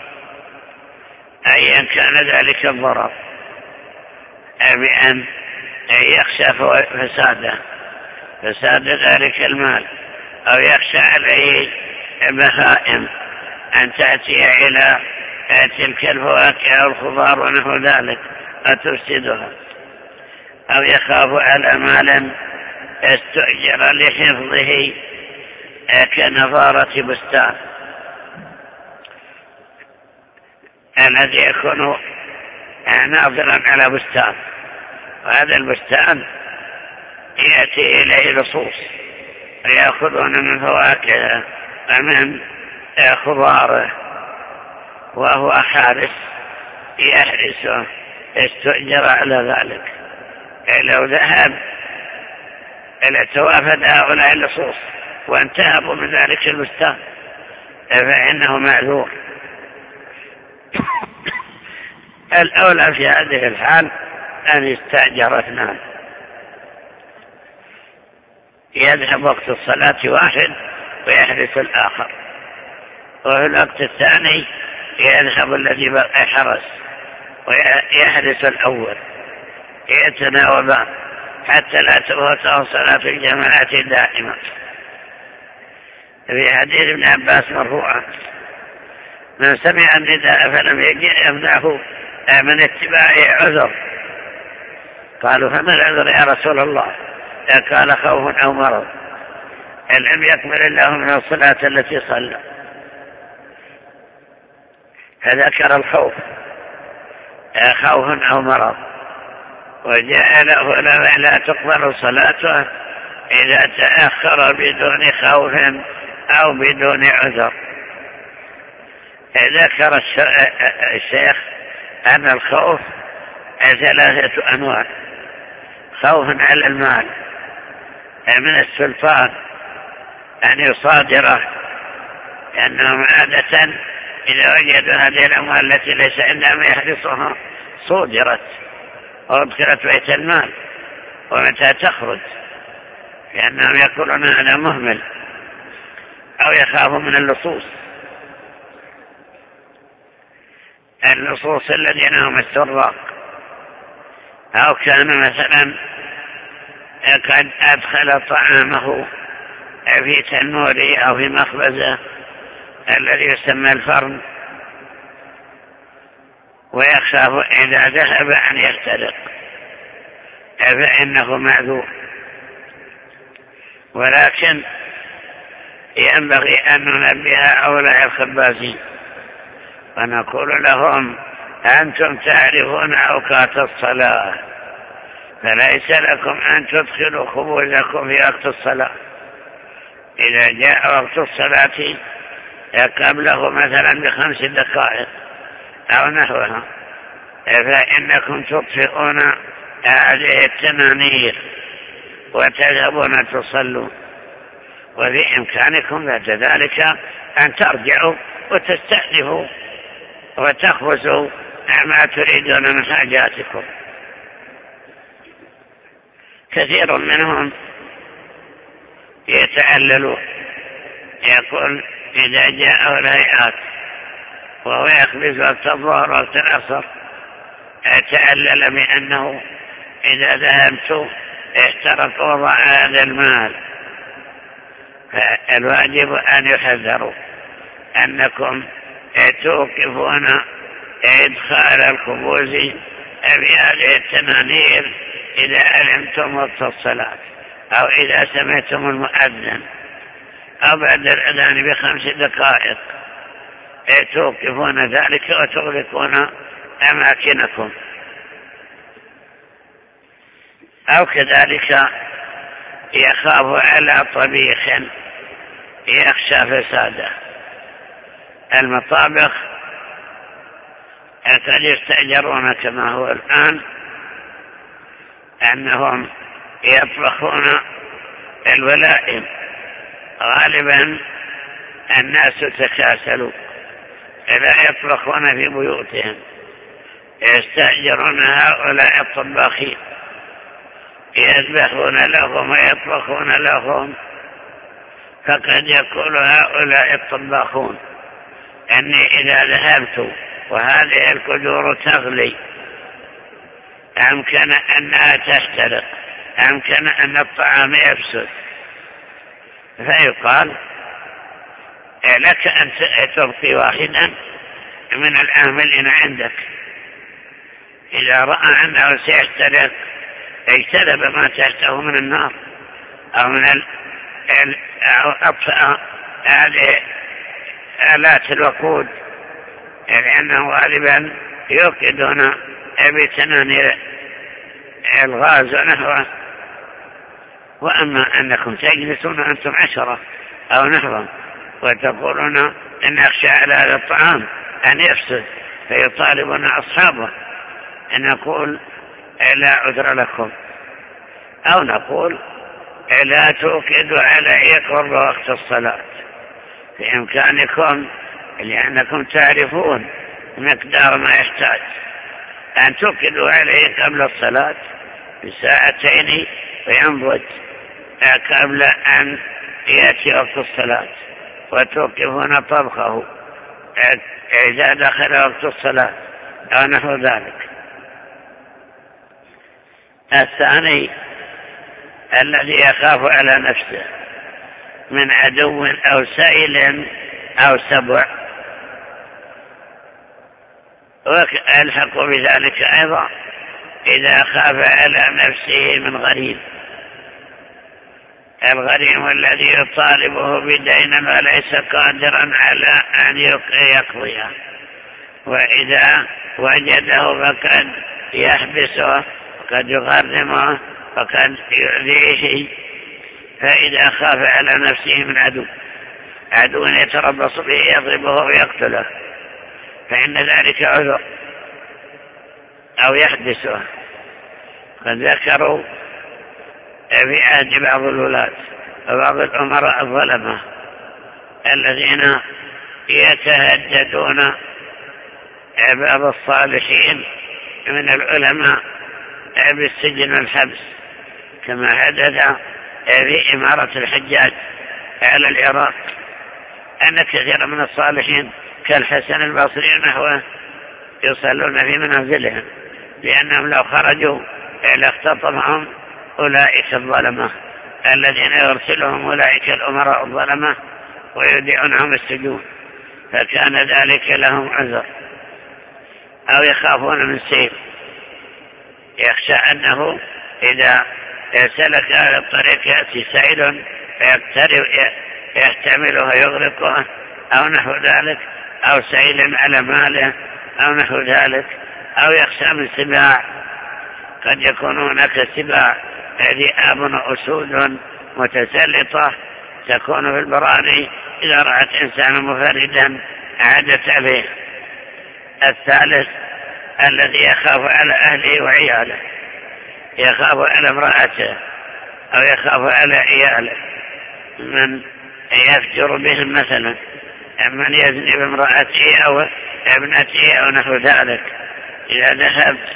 أيا كان ذلك الضرر، بأن يخشى فساد ذلك المال، أو يخشى عليه بهائم أن تأتي إلى تلك الفواكه أو الخضار ونحو ذلك فتفسدها، أو يخاف على مال استؤجر لحفظه كنظارة بستان الذي يكون ناظرا على بستان، وهذا البستان يأتي إليه لصوص ويأخذون من فواكهه ومن خضاره، وهو حارس يحرسه، استؤجر على ذلك. لو ذهب إلى توافد هؤلاء اللصوص وانتهبوا من ذلك البستان فإنه معذور. الأولى في هذه الحال أن يستأجر اثنان، يذهب وقت الصلاة واحد ويحرس الآخر، وفي الوقت الثاني يذهب الذي حرس ويحرس الأول، يتناوبان حتى لا تفوته صلاة الجماعة دائما. في حديث ابن عباس مرفوعا: من سمع النداء فلم يجئ يمنعه من اتباعه عذر. قالوا: فما العذر يا رسول الله؟ قال: خوف أو مرض، إن لم يقبل الله من الصلاة التي صلى. فذكر الخوف، خوف أو مرض، وجاء له لا تقبل صلاته إذا تأخر بدون خوف أو بدون عذر. ذكر الشيخ أن الخوف 3 أنواع: خوف على المال من السلطان أن يصادره، لأنهم عادة إذا وجدوا هذه الأموال التي ليس عندهم يحرصها صودرت وادخلت بيت المال، ومتى تخرج لأنهم يقولون هذا مهمل، أو يخافوا من اللصوص الذين هم السراق، أو كان مثلا قد أدخل طعامه في تنوره أو في مخبزه الذي يسمى الفرن، ويخاف إذا ذهب أن يخترق فإنه معذور. ولكن ينبغي أن ننبه هؤلاء الخبازين ونقول لهم: أنتم تعرفون أوقات الصلاة، فليس لكم أن تدخلوا خبوزكم في وقت الصلاة. إذا جاء وقت الصلاة قبله مثلا ب5 دقائق أو نحوها، فإنكم تطفئون هذه التنانير وتذهبون تصلون، وفي إمكانكم بعد ذلك أن ترجعوا وتستأنفوا وتخبزوا ما تريدون من حاجاتكم. كثير منهم يتعلل، يقول إذا جاءه الهيئات وهو يخبز وقت الظهر وقت العصر يتعلل بأنه إذا ذهبت احترق وضع هذا المال. فالواجب أن يحذروا أنكم توقفون إدخال الخبوز بهذه التنانير إذا علمتم وقت الصلاة، أو إذا سمعتم المؤذن، أو بعد الأذان ب5 دقائق توقفون ذلك وتغلقون أماكنكم. أو كذلك يخاف على طبيخ يخشى فساده. المطابخ قد يستأجرون كما هو الآن أنهم يطبخون الولائم. غالبا الناس تكاسلوا لا يطبخون في بيوتهم، يستأجرون هؤلاء الطباخين يذبحون لهم ويطبخون لهم. فقد يقول هؤلاء الطباخون أني إذا ذهبت وهذه القدور تغلي أمكن أنها تحترق، أمكن أن الطعام يفسد، فيقال لك أن تبقي واحدا من العاملين عندك، إذا رأى أنه سيحترق اجتنب ما تحته من النار أو أطفأ هذه آلات الوقود، لأنه غالبا يوقدون بتنانير الغاز ونحوه. وأما أنكم تجلسون أنتم 10 أو نحوه وتقولون أن أخشى على هذا الطعام أن يفسد فيطالبون أصحابه، أن نقول لا عذر لكم، أو نقول لا توقدوا عليه قرب وقت الصلاة، في إمكانكم لأنكم تعرفون مقدار ما يحتاج أن توقدوا عليه قبل الصلاة ب2 وينضج قبل أن يأتي وقت الصلاة، وتوقفون طبخه إذا دخل وقت الصلاة أو نحو ذلك. الثاني الذي يخاف على نفسه من عدو أو سائل أو سبع، والحق بذلك أيضا إذا خاف على نفسه من غريم. الغريم الذي يطالبه بدين وليس قادرا على أن يقضيه، وإذا وجده فقد يحبسه وقد يغرمه وقد يؤذيه. فإذا خاف على نفسه من عدو يتربص به يضربه ويقتله فإن ذلك عذر، أو يحبسه. قد ذكروا في عهد بعض الولاة وبعض الأمراء الظلمة الذين يتهددون بعض الصالحين من العلماء بالسجن والحبس، كما حدث في إمارة الحجاج على العراق، أن كثير من الصالحين كالحسن البصري نحوه يصلون في منازلهم، لأنهم لو خرجوا لاختطفهم أولئك الظلمة الذين يرسلهم أولئك الأمراء الظلمة ويودعونهم السجون، فكان ذلك لهم عذر. أو يخافون من سيف، يخشى أنه إذا سلك هذا الطريق يأتي سيل يحتمله يغرقه أو نحو ذلك، أو سيل على ماله أو نحو ذلك، أو يخشى من سباع. قد يكون هناك سباع ذئاب وأسود متسلطة تكون في البراري، إذا رأت إنسان مفردا عادت عليه. الثالث الذي يخاف على أهله وعياله، يخاف على امرأته أو يخاف على عياله، من يفجر بهم مثلا، من يزني بامرأته أو ابنته أو نحو ذلك. إذا ذهبت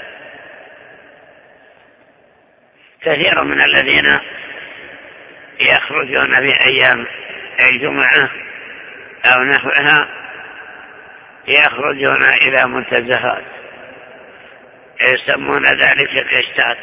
كثير من الذين يخرجون في أيام الجمعة أو نحوها يخرجون إلى منتزهات يسمون ذلك كشتات،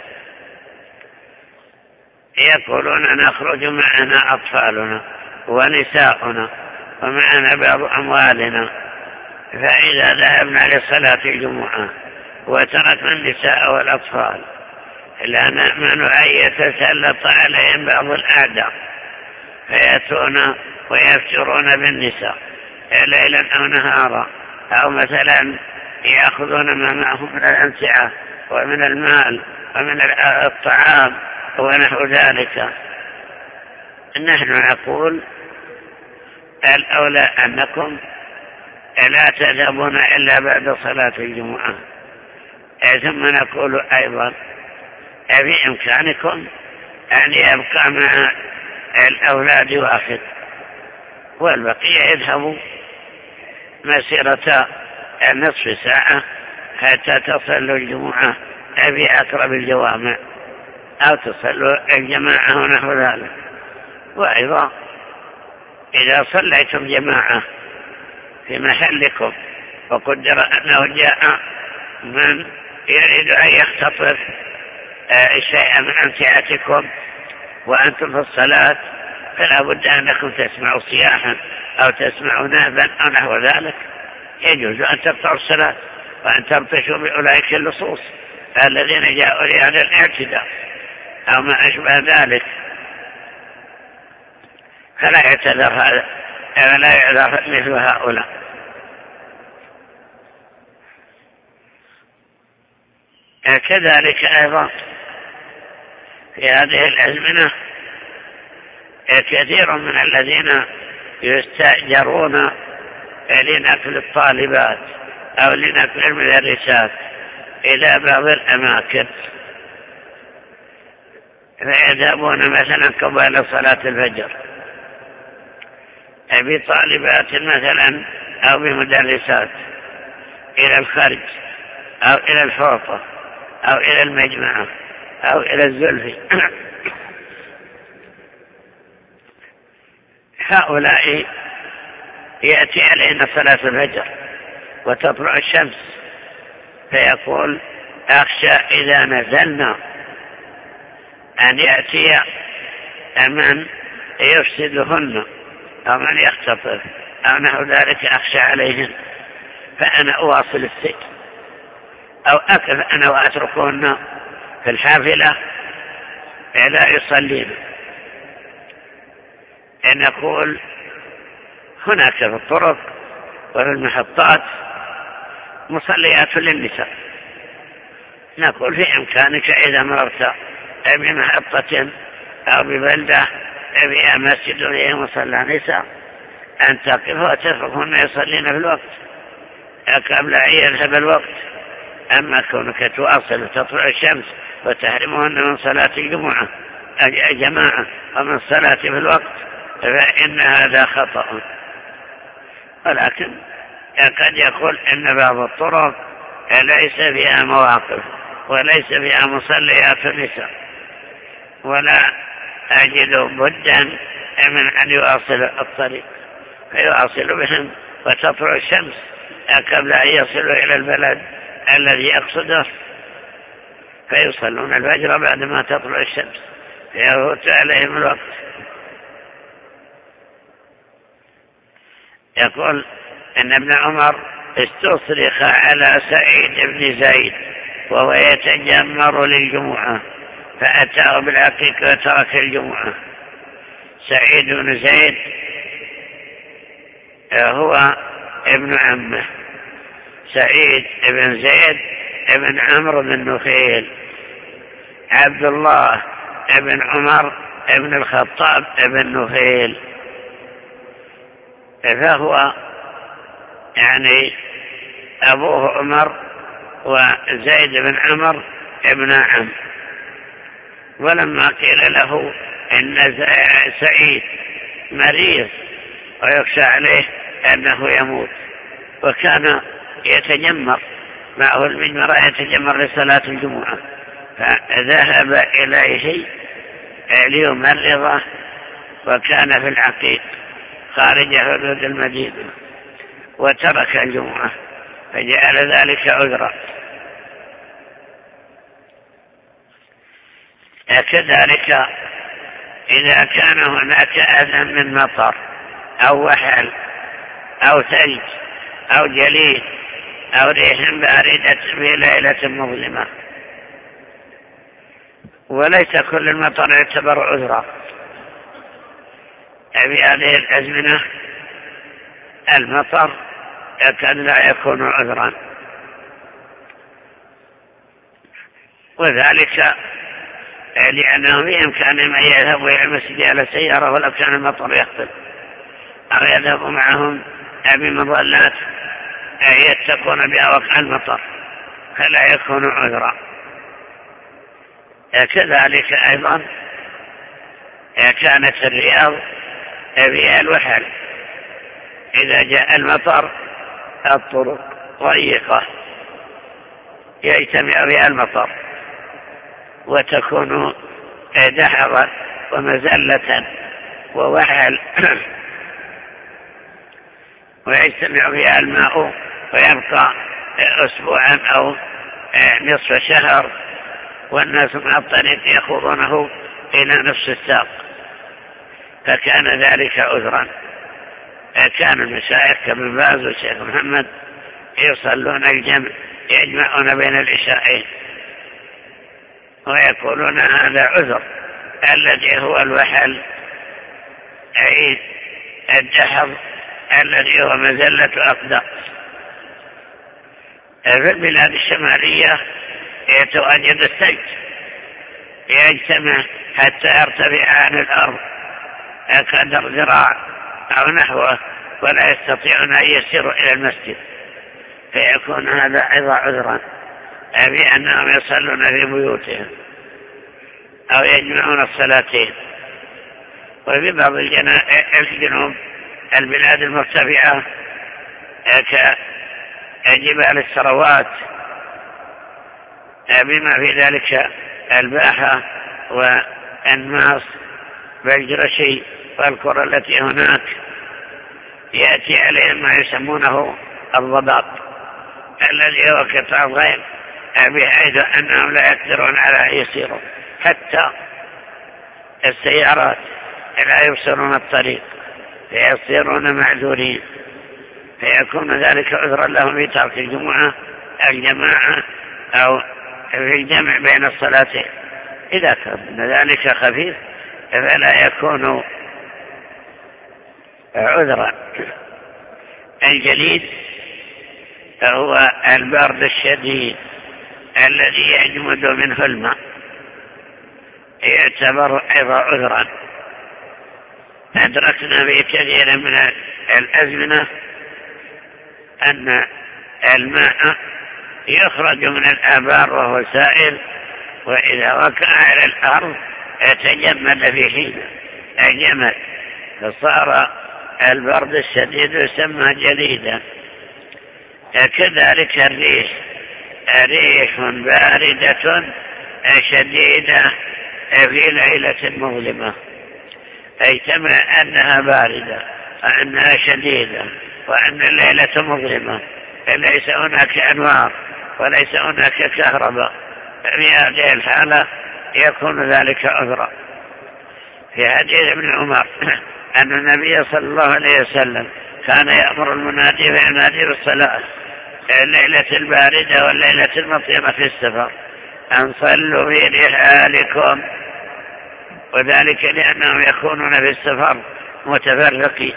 يقولون نخرج معنا أطفالنا ونساؤنا ومعنا بعض أموالنا، فإذا ذهبنا لصلاة الجمعة وتركنا النساء والأطفال لا نأمن أن يتسلط عليهم بعض الأعداء فيأتون ويفترون بالنساء ليلا أو نهارا، أو مثلا يأخذون ما معهم من الأمتعة ومن المال ومن الطعام ونحو ذلك. نحن نقول الأولى أنكم لا تذهبون إلا بعد صلاة الجمعة. ثم نقول أيضا في إمكانكم أن يبقى مع الأولاد واحد والبقية يذهبوا مسيرة نصف ساعة حتى تصلوا الجمعة في أقرب الجوامع أو تصلوا الجماعة ونحو ذلك. وأيضا إذا صليتم جماعة في محلكم وقدر أنه جاء من يريد أن يختطف شيئا من أمتعتكم وأنتم في الصلاة، فلا بد أنكم تسمعوا صياحا أو تسمعوا نهبا أو نحو ذلك، يجوز أن تقطعوا الصلاة وأن تبطشوا بأولئك اللصوص الذين جاءوا لهذا الاعتداء أو ما أشبه ذلك، فلا يعتذر هذا ولا يعذر مثل هؤلاء. كذلك أيضا في هذه الأزمنة كثير من الذين يستأجرون لنقل الطالبات أو لنقل المدرسات إلى بعض الأماكن، فيذهبون مثلا قبل صلاة الفجر بطالبات مثلا أو بمدرسات إلى الخرج أو إلى الحوطة أو إلى المجمعة أو إلى الزلفي. هؤلاء يأتي علينا صلاة الفجر وتطلع الشمس، فيقول أخشى إذا نزلنا أن يأتي من يفسدهن أو من يختطف أو نحو ذلك، أخشى عليهن فأنا أواصل السير أو أقف أنا وأتركهن في الحافلة لا يصلين. نقول هناك في الطرق وفي المحطات مصليات للنساء، نقول في إمكانك إذا مررت بمحطة أو ببلدة فيها مسجد وفيه مصلى نساء أن تقف وتتركهن يصلين في الوقت قبل أن يذهب الوقت. أما كونك تواصل وتطلع الشمس وتحرمهن من صلاة الجمعة جماعة ومن الصلاة في الوقت فإن هذا خطأ. ولكن قد يقول إن بعض الطرق ليس فيها مواقف وليس فيها مصليات النساء، ولا أجد بدا من أن يواصل الطريق فيواصل بهم وتطلع الشمس قبل أن يصلوا إلى البلد الذي يقصده، فيصلون الفجر بعدما تطلع الشمس فيفوت عليهم الوقت. يقول إن ابن عمر استصرخ على سعيد بن زيد وهو يتجمر للجمعة فأتاه بالعقيق وترك الجمعة. سعيد بن زيد هو ابن عمه، سعيد بن زيد ابن عمرو بن نفيل، عبد الله ابن عمر ابن الخطاب ابن نفيل، فهو يعني أبوه عمر وزيد بن عمر ابن عم. ولما قيل له إن سعيد مريض ويخشى عليه أنه يموت، وكان يتجمر معه المجمرة يتجمر لصلاة الجمعة، فذهب إليه ليمرضه، وكان في العقيق خارج حدود المدينة وترك الجمعة، فجعل ذلك عذرا. كذلك إذا كان هناك أذى من مطر أو وحل أو ثلج أو جليد أو ريح باردة في ليلة مظلمة، وليس كل المطر يعتبر عذرا، في هذه الأزمنة المطر قد لا يكون عذرا، وذلك لأنه بإمكانهم أن يذهبوا إلى المسجد على سيارة ولو كان المطر يخطب، أو يذهبوا معهم بمظلات يتقون بها وقع المطر، فلا يكون عذرا. كذلك أيضا كانت الرياض فيها الوحل، إذا جاء المطر الطرق ضيقة يجتمع فيها المطر وتكون دحرا ومزلة ووحل ويجتمع فيها الماء ويبقى أسبوعا أو نصف شهر، والناس من الطريق يخوضونه إلى نصف الساق، فكان ذلك عذرا. كان المشايخ كابن باز والشيخ محمد يصلون الجمع، يجمعون بين العشاءين ويقولون هذا عذر الذي هو الوحل، أي الدحر الذي هو مزلة أقدام. في البلاد الشمالية يتواجد الثلج يجتمع حتى يرتفع عن الأرض قدر ذراع أو نحوه، ولا يستطيعون أن يسيروا إلى المسجد، فيكون هذا أيضا عذرا بأنهم يصلون في بيوتهم أو يجمعون الصلاتين. وفي بعض الجنوب البلاد المرتفعة كجبال السروات بما في ذلك الباحة والناس والجرشي والقرى التي هناك، يأتي عليهم ما يسمونه الضباب الذي هو قطع غير، بحيث أنهم لا يقدرون على أن يسيروا، حتى السيارات لا يبصرون الطريق فيصيرون معذورين، فيكون ذلك عذرا لهم في ترك الجماعة أو في الجمع بين الصلاتين. إذا كان ذلك خفيف فلا يكون عذرا. الجليد هو البرد الشديد الذي يجمد منه الماء، يعتبر أيضا عذرا. أدركنا في كثير من الأزمنة أن الماء يخرج من الآبار وهو سائل، وإذا وقع على الأرض يتجمد في حين الجمد، فصار البرد الشديد يسمى جليدا. كذلك الريح، ريح باردة شديدة في ليلة مظلمة، أي تمنع أنها باردة وأنها شديدة وأن الليلة مظلمة، ليس هناك أنوار وليس هناك كهرباء، في هذه الحالة يكون ذلك عذرا. في حديث ابن عمر أن النبي صلى الله عليه وسلم كان يأمر المنادي فينادي بالصلاة الليلة الباردة والليلة المطيرة في السفر أن صلوا في رحالكم، وذلك لأنهم يكونون في السفر متفرقين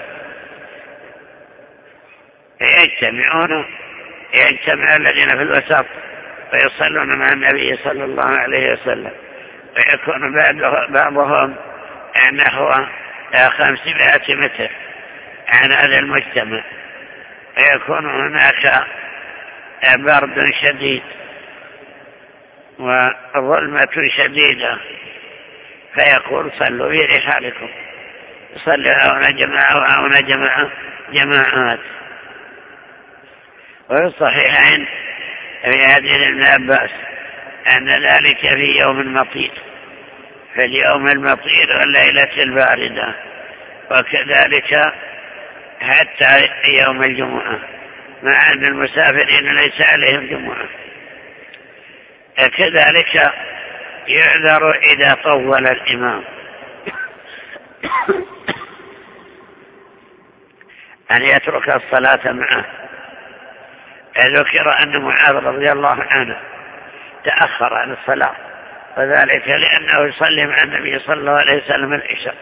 يجتمع الذين في الوسط ويصلون مع النبي صلى الله عليه وسلم، ويكون بعضهم نحو 500 متر عن هذا المجتمع، ويكون هناك برد شديد وظلمة شديدة، فيقول صلوا في رحالكم، صلوا هنا جماعة وهنا جماعات. وفي الصحيحين في حديث ابن عباس أن ذلك في يوم مطير، في اليوم المطير والليلة الباردة، وكذلك حتى يوم الجمعة، مع أن المسافرين ليس عليهم جمعة. كذلك يعذر إذا طول الإمام أن يترك الصلاة معه. ذكر أن معاذ رضي الله عنه تأخر عن الصلاة، وذلك لأنه يصلي مع النبي صلى الله عليه وسلم العشاء،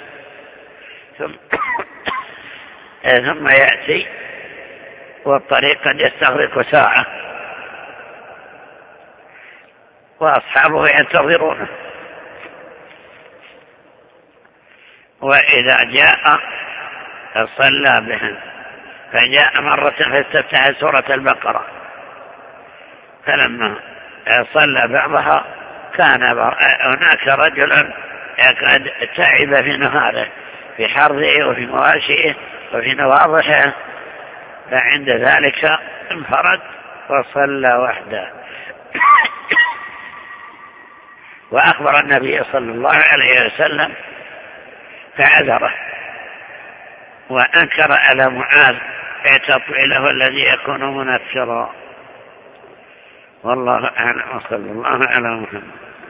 ثم يأتي والطريق قد يستغرق ساعة وأصحابه ينتظرونه، وإذا جاء صلى بهم. فجاء مرة فاستفتح سورة البقرة، فلما صلى بعضها كان هناك رجل قد تعب في نهاره، في حرثه وفي مواشيه وفي نواضحه، فعند ذلك انفرد وصلى وحده. وأخبر النبي صلى الله عليه وسلم فعذره، وأنكر على معاذ تطويله الذي يكون منفرا. والله أعلم، وصلى الله على محمد.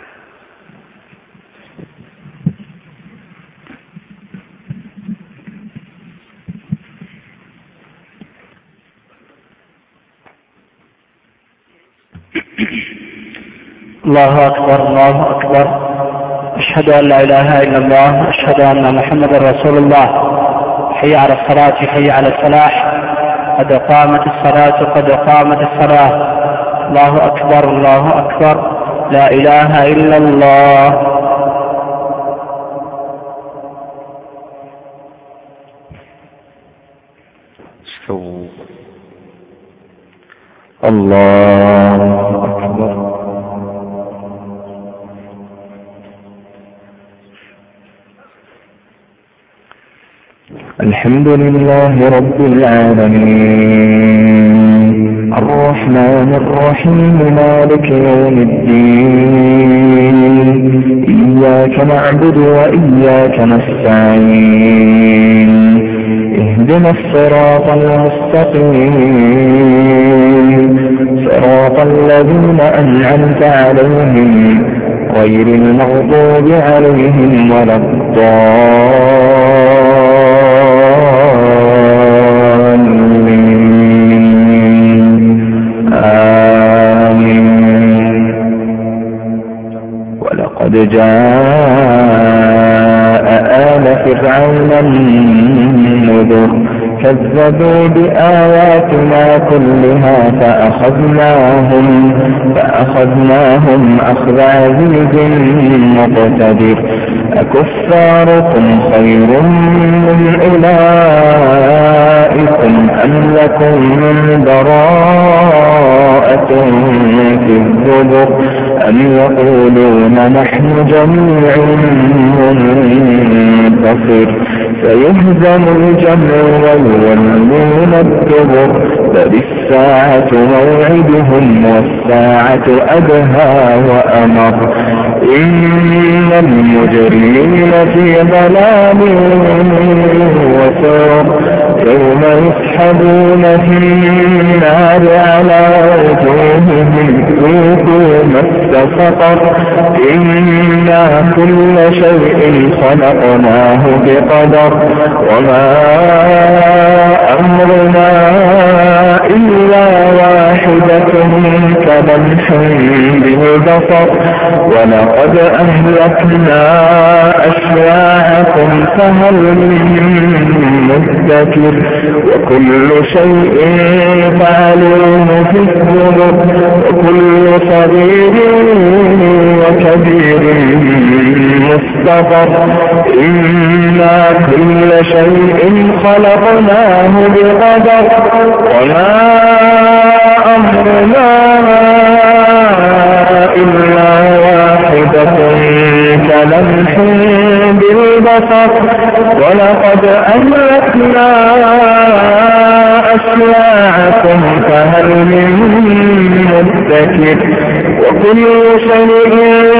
الله أكبر الله أكبر، أشهد أن لا إله إلا الله، أشهد أن محمد رسول الله. حي على الصلاة حي على الفلاح، قد قامت الصلاة قد قامت الصلاة. الله أكبر الله أكبر، لا إله إلا الله. الله أكبر. الحمد لله رب العالمين، الرحمن الرحيم، مالك يوم الدين، إياك نعبد وإياك نستعين، اهدنا الصراط المستقيم، صراط الذين أنعمت عليهم غير المغضوب عليهم ولا ولقد جاء آل فرعون النذر كذبوا بآياتنا كلها فأخذناهم أخذ عزيز مقتدر. أكفاركم خير من أولئكم أم لكم براءة في الزبر أم يقولون نحن جميع منتصر سيهزم الجمع ويولون الدبر بل الساعة موعدهم والساعة أدهى وأمر إن المجرمين في ضلال وسعر يوم يسحبون في النار على وجوههم ذوقوا مس سقر إنا كل شيء خلقناه بقدر وما أمرنا إلا واحد كلمح بالبصر ولقد أهلكنا أشياعكم فهل من مدكر وكل شيء فعلوه في الزبر وكل صغير وكبير مستطر إنا كل شيء خلقناه بقدر وما أمرنا إلا واحدة كلمح بالبصر ولقد أهلكنا أشياعكم فهل من مدكر وكل شيء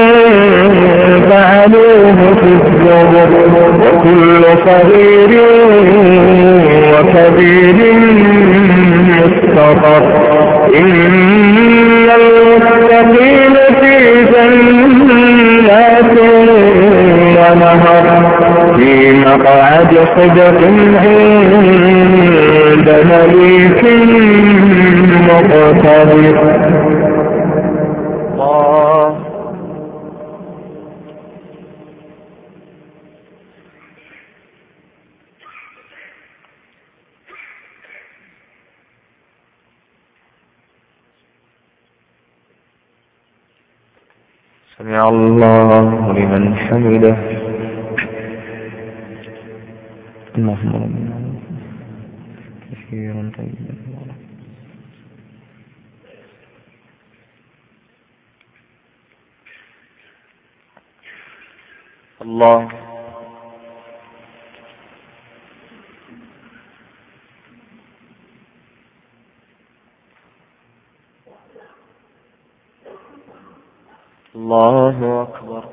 فعلوه في الزبر وكل صغير وكبير مستطر إن المتقين في جنات ونهر في مقعد صدق عند مليك مقتدر. سمع الله لمن حمده. اللهم ربنا كثيرا طيبا. الله الله أكبر.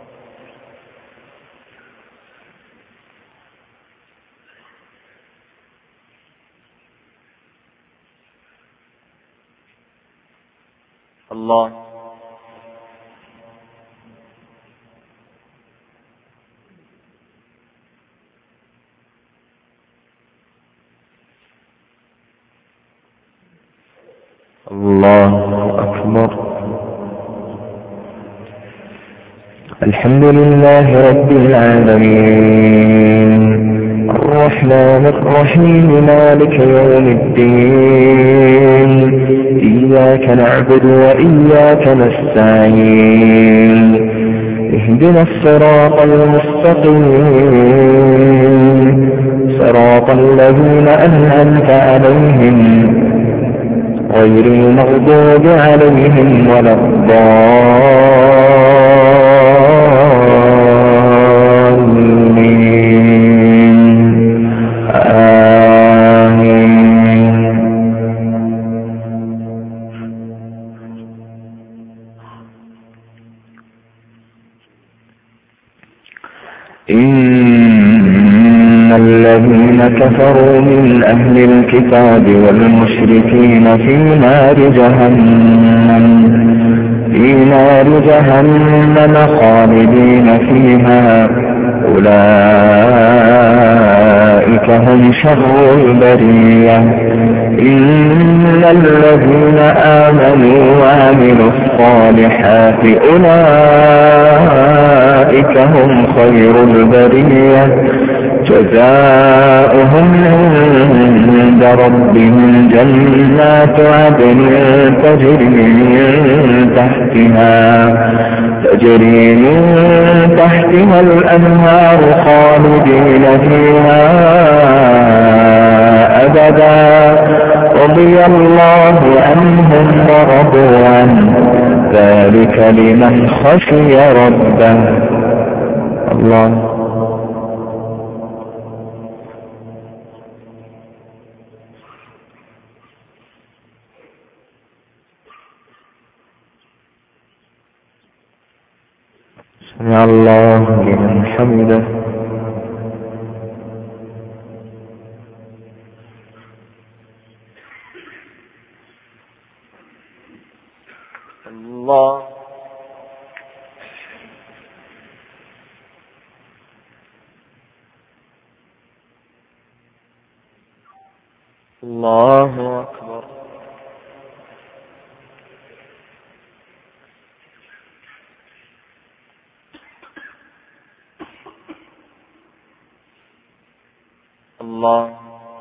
الله الله أكبر. الحمد لله رب العالمين الرحمن الرحيم مالك يوم الدين إياك نعبد وإياك نستعين اهدنا الصراط المستقيم صراط الذين أنعمت عليهم غير المغضوب عليهم ولا إن الذين كفروا من أهل الكتاب والمشركين في نار جهنم خالدين فيها أولئك هم شر البرية. إن الذين آمنوا وعملوا الصالحات أولئك هم خير البرية جزاؤهم عند ربهم جنات عدن تجري من تحتها الأنهار خالدين فيها أبدا رضي الله عنهم ورضوا عنه ذلك لمن خشي ربه. الله سمع الله لمن حمده. الله الله أكبر. الله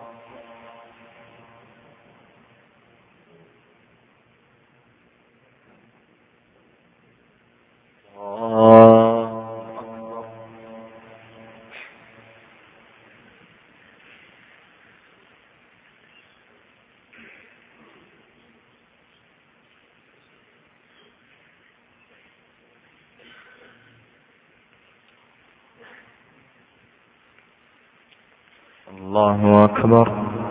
الله أكبر.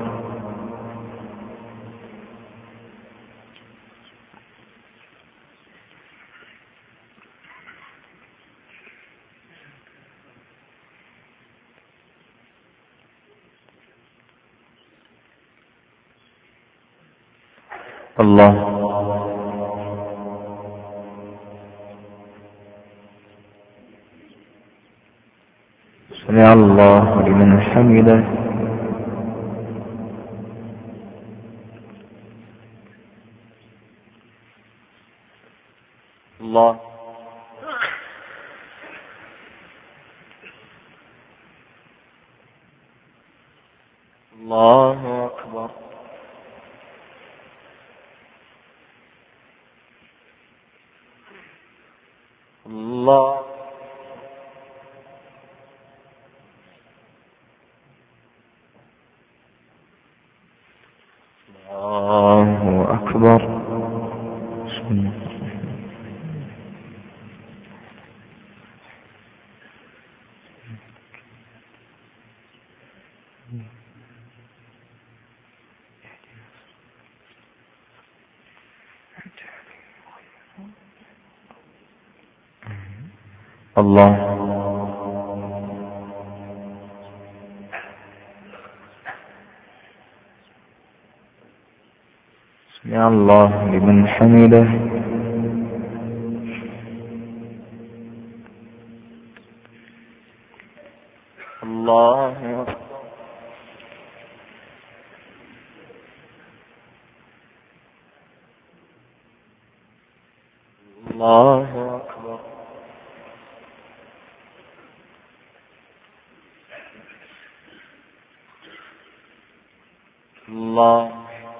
الله سمع الله لمن حمده. الله الله أكبر. الله الله أكبر. الله سمع الله لمن حمده. الله الله أكبر. الله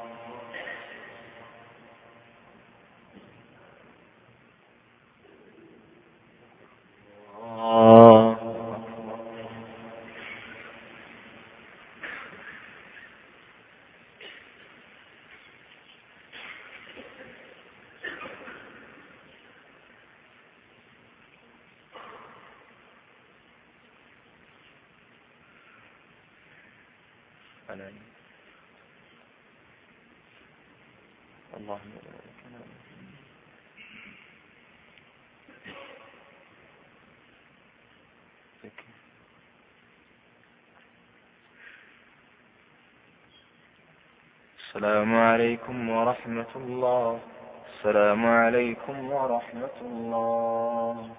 السلام عليكم ورحمة الله. السلام عليكم ورحمة الله.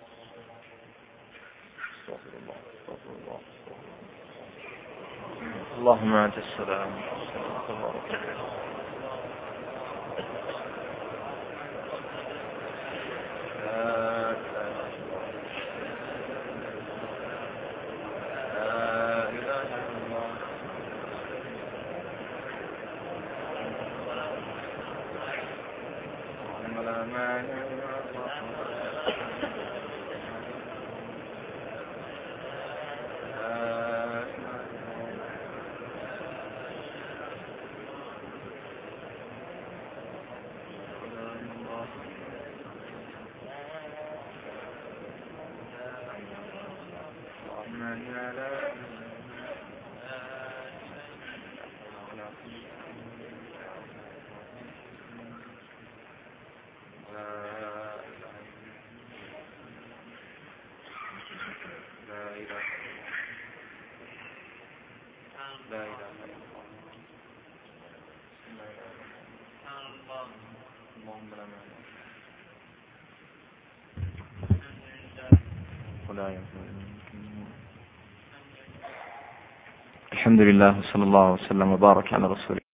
استغفر الله استغفر الله. اللهم أنت السلام. الحمد لله وصلى الله وسلم وبارك على رسوله.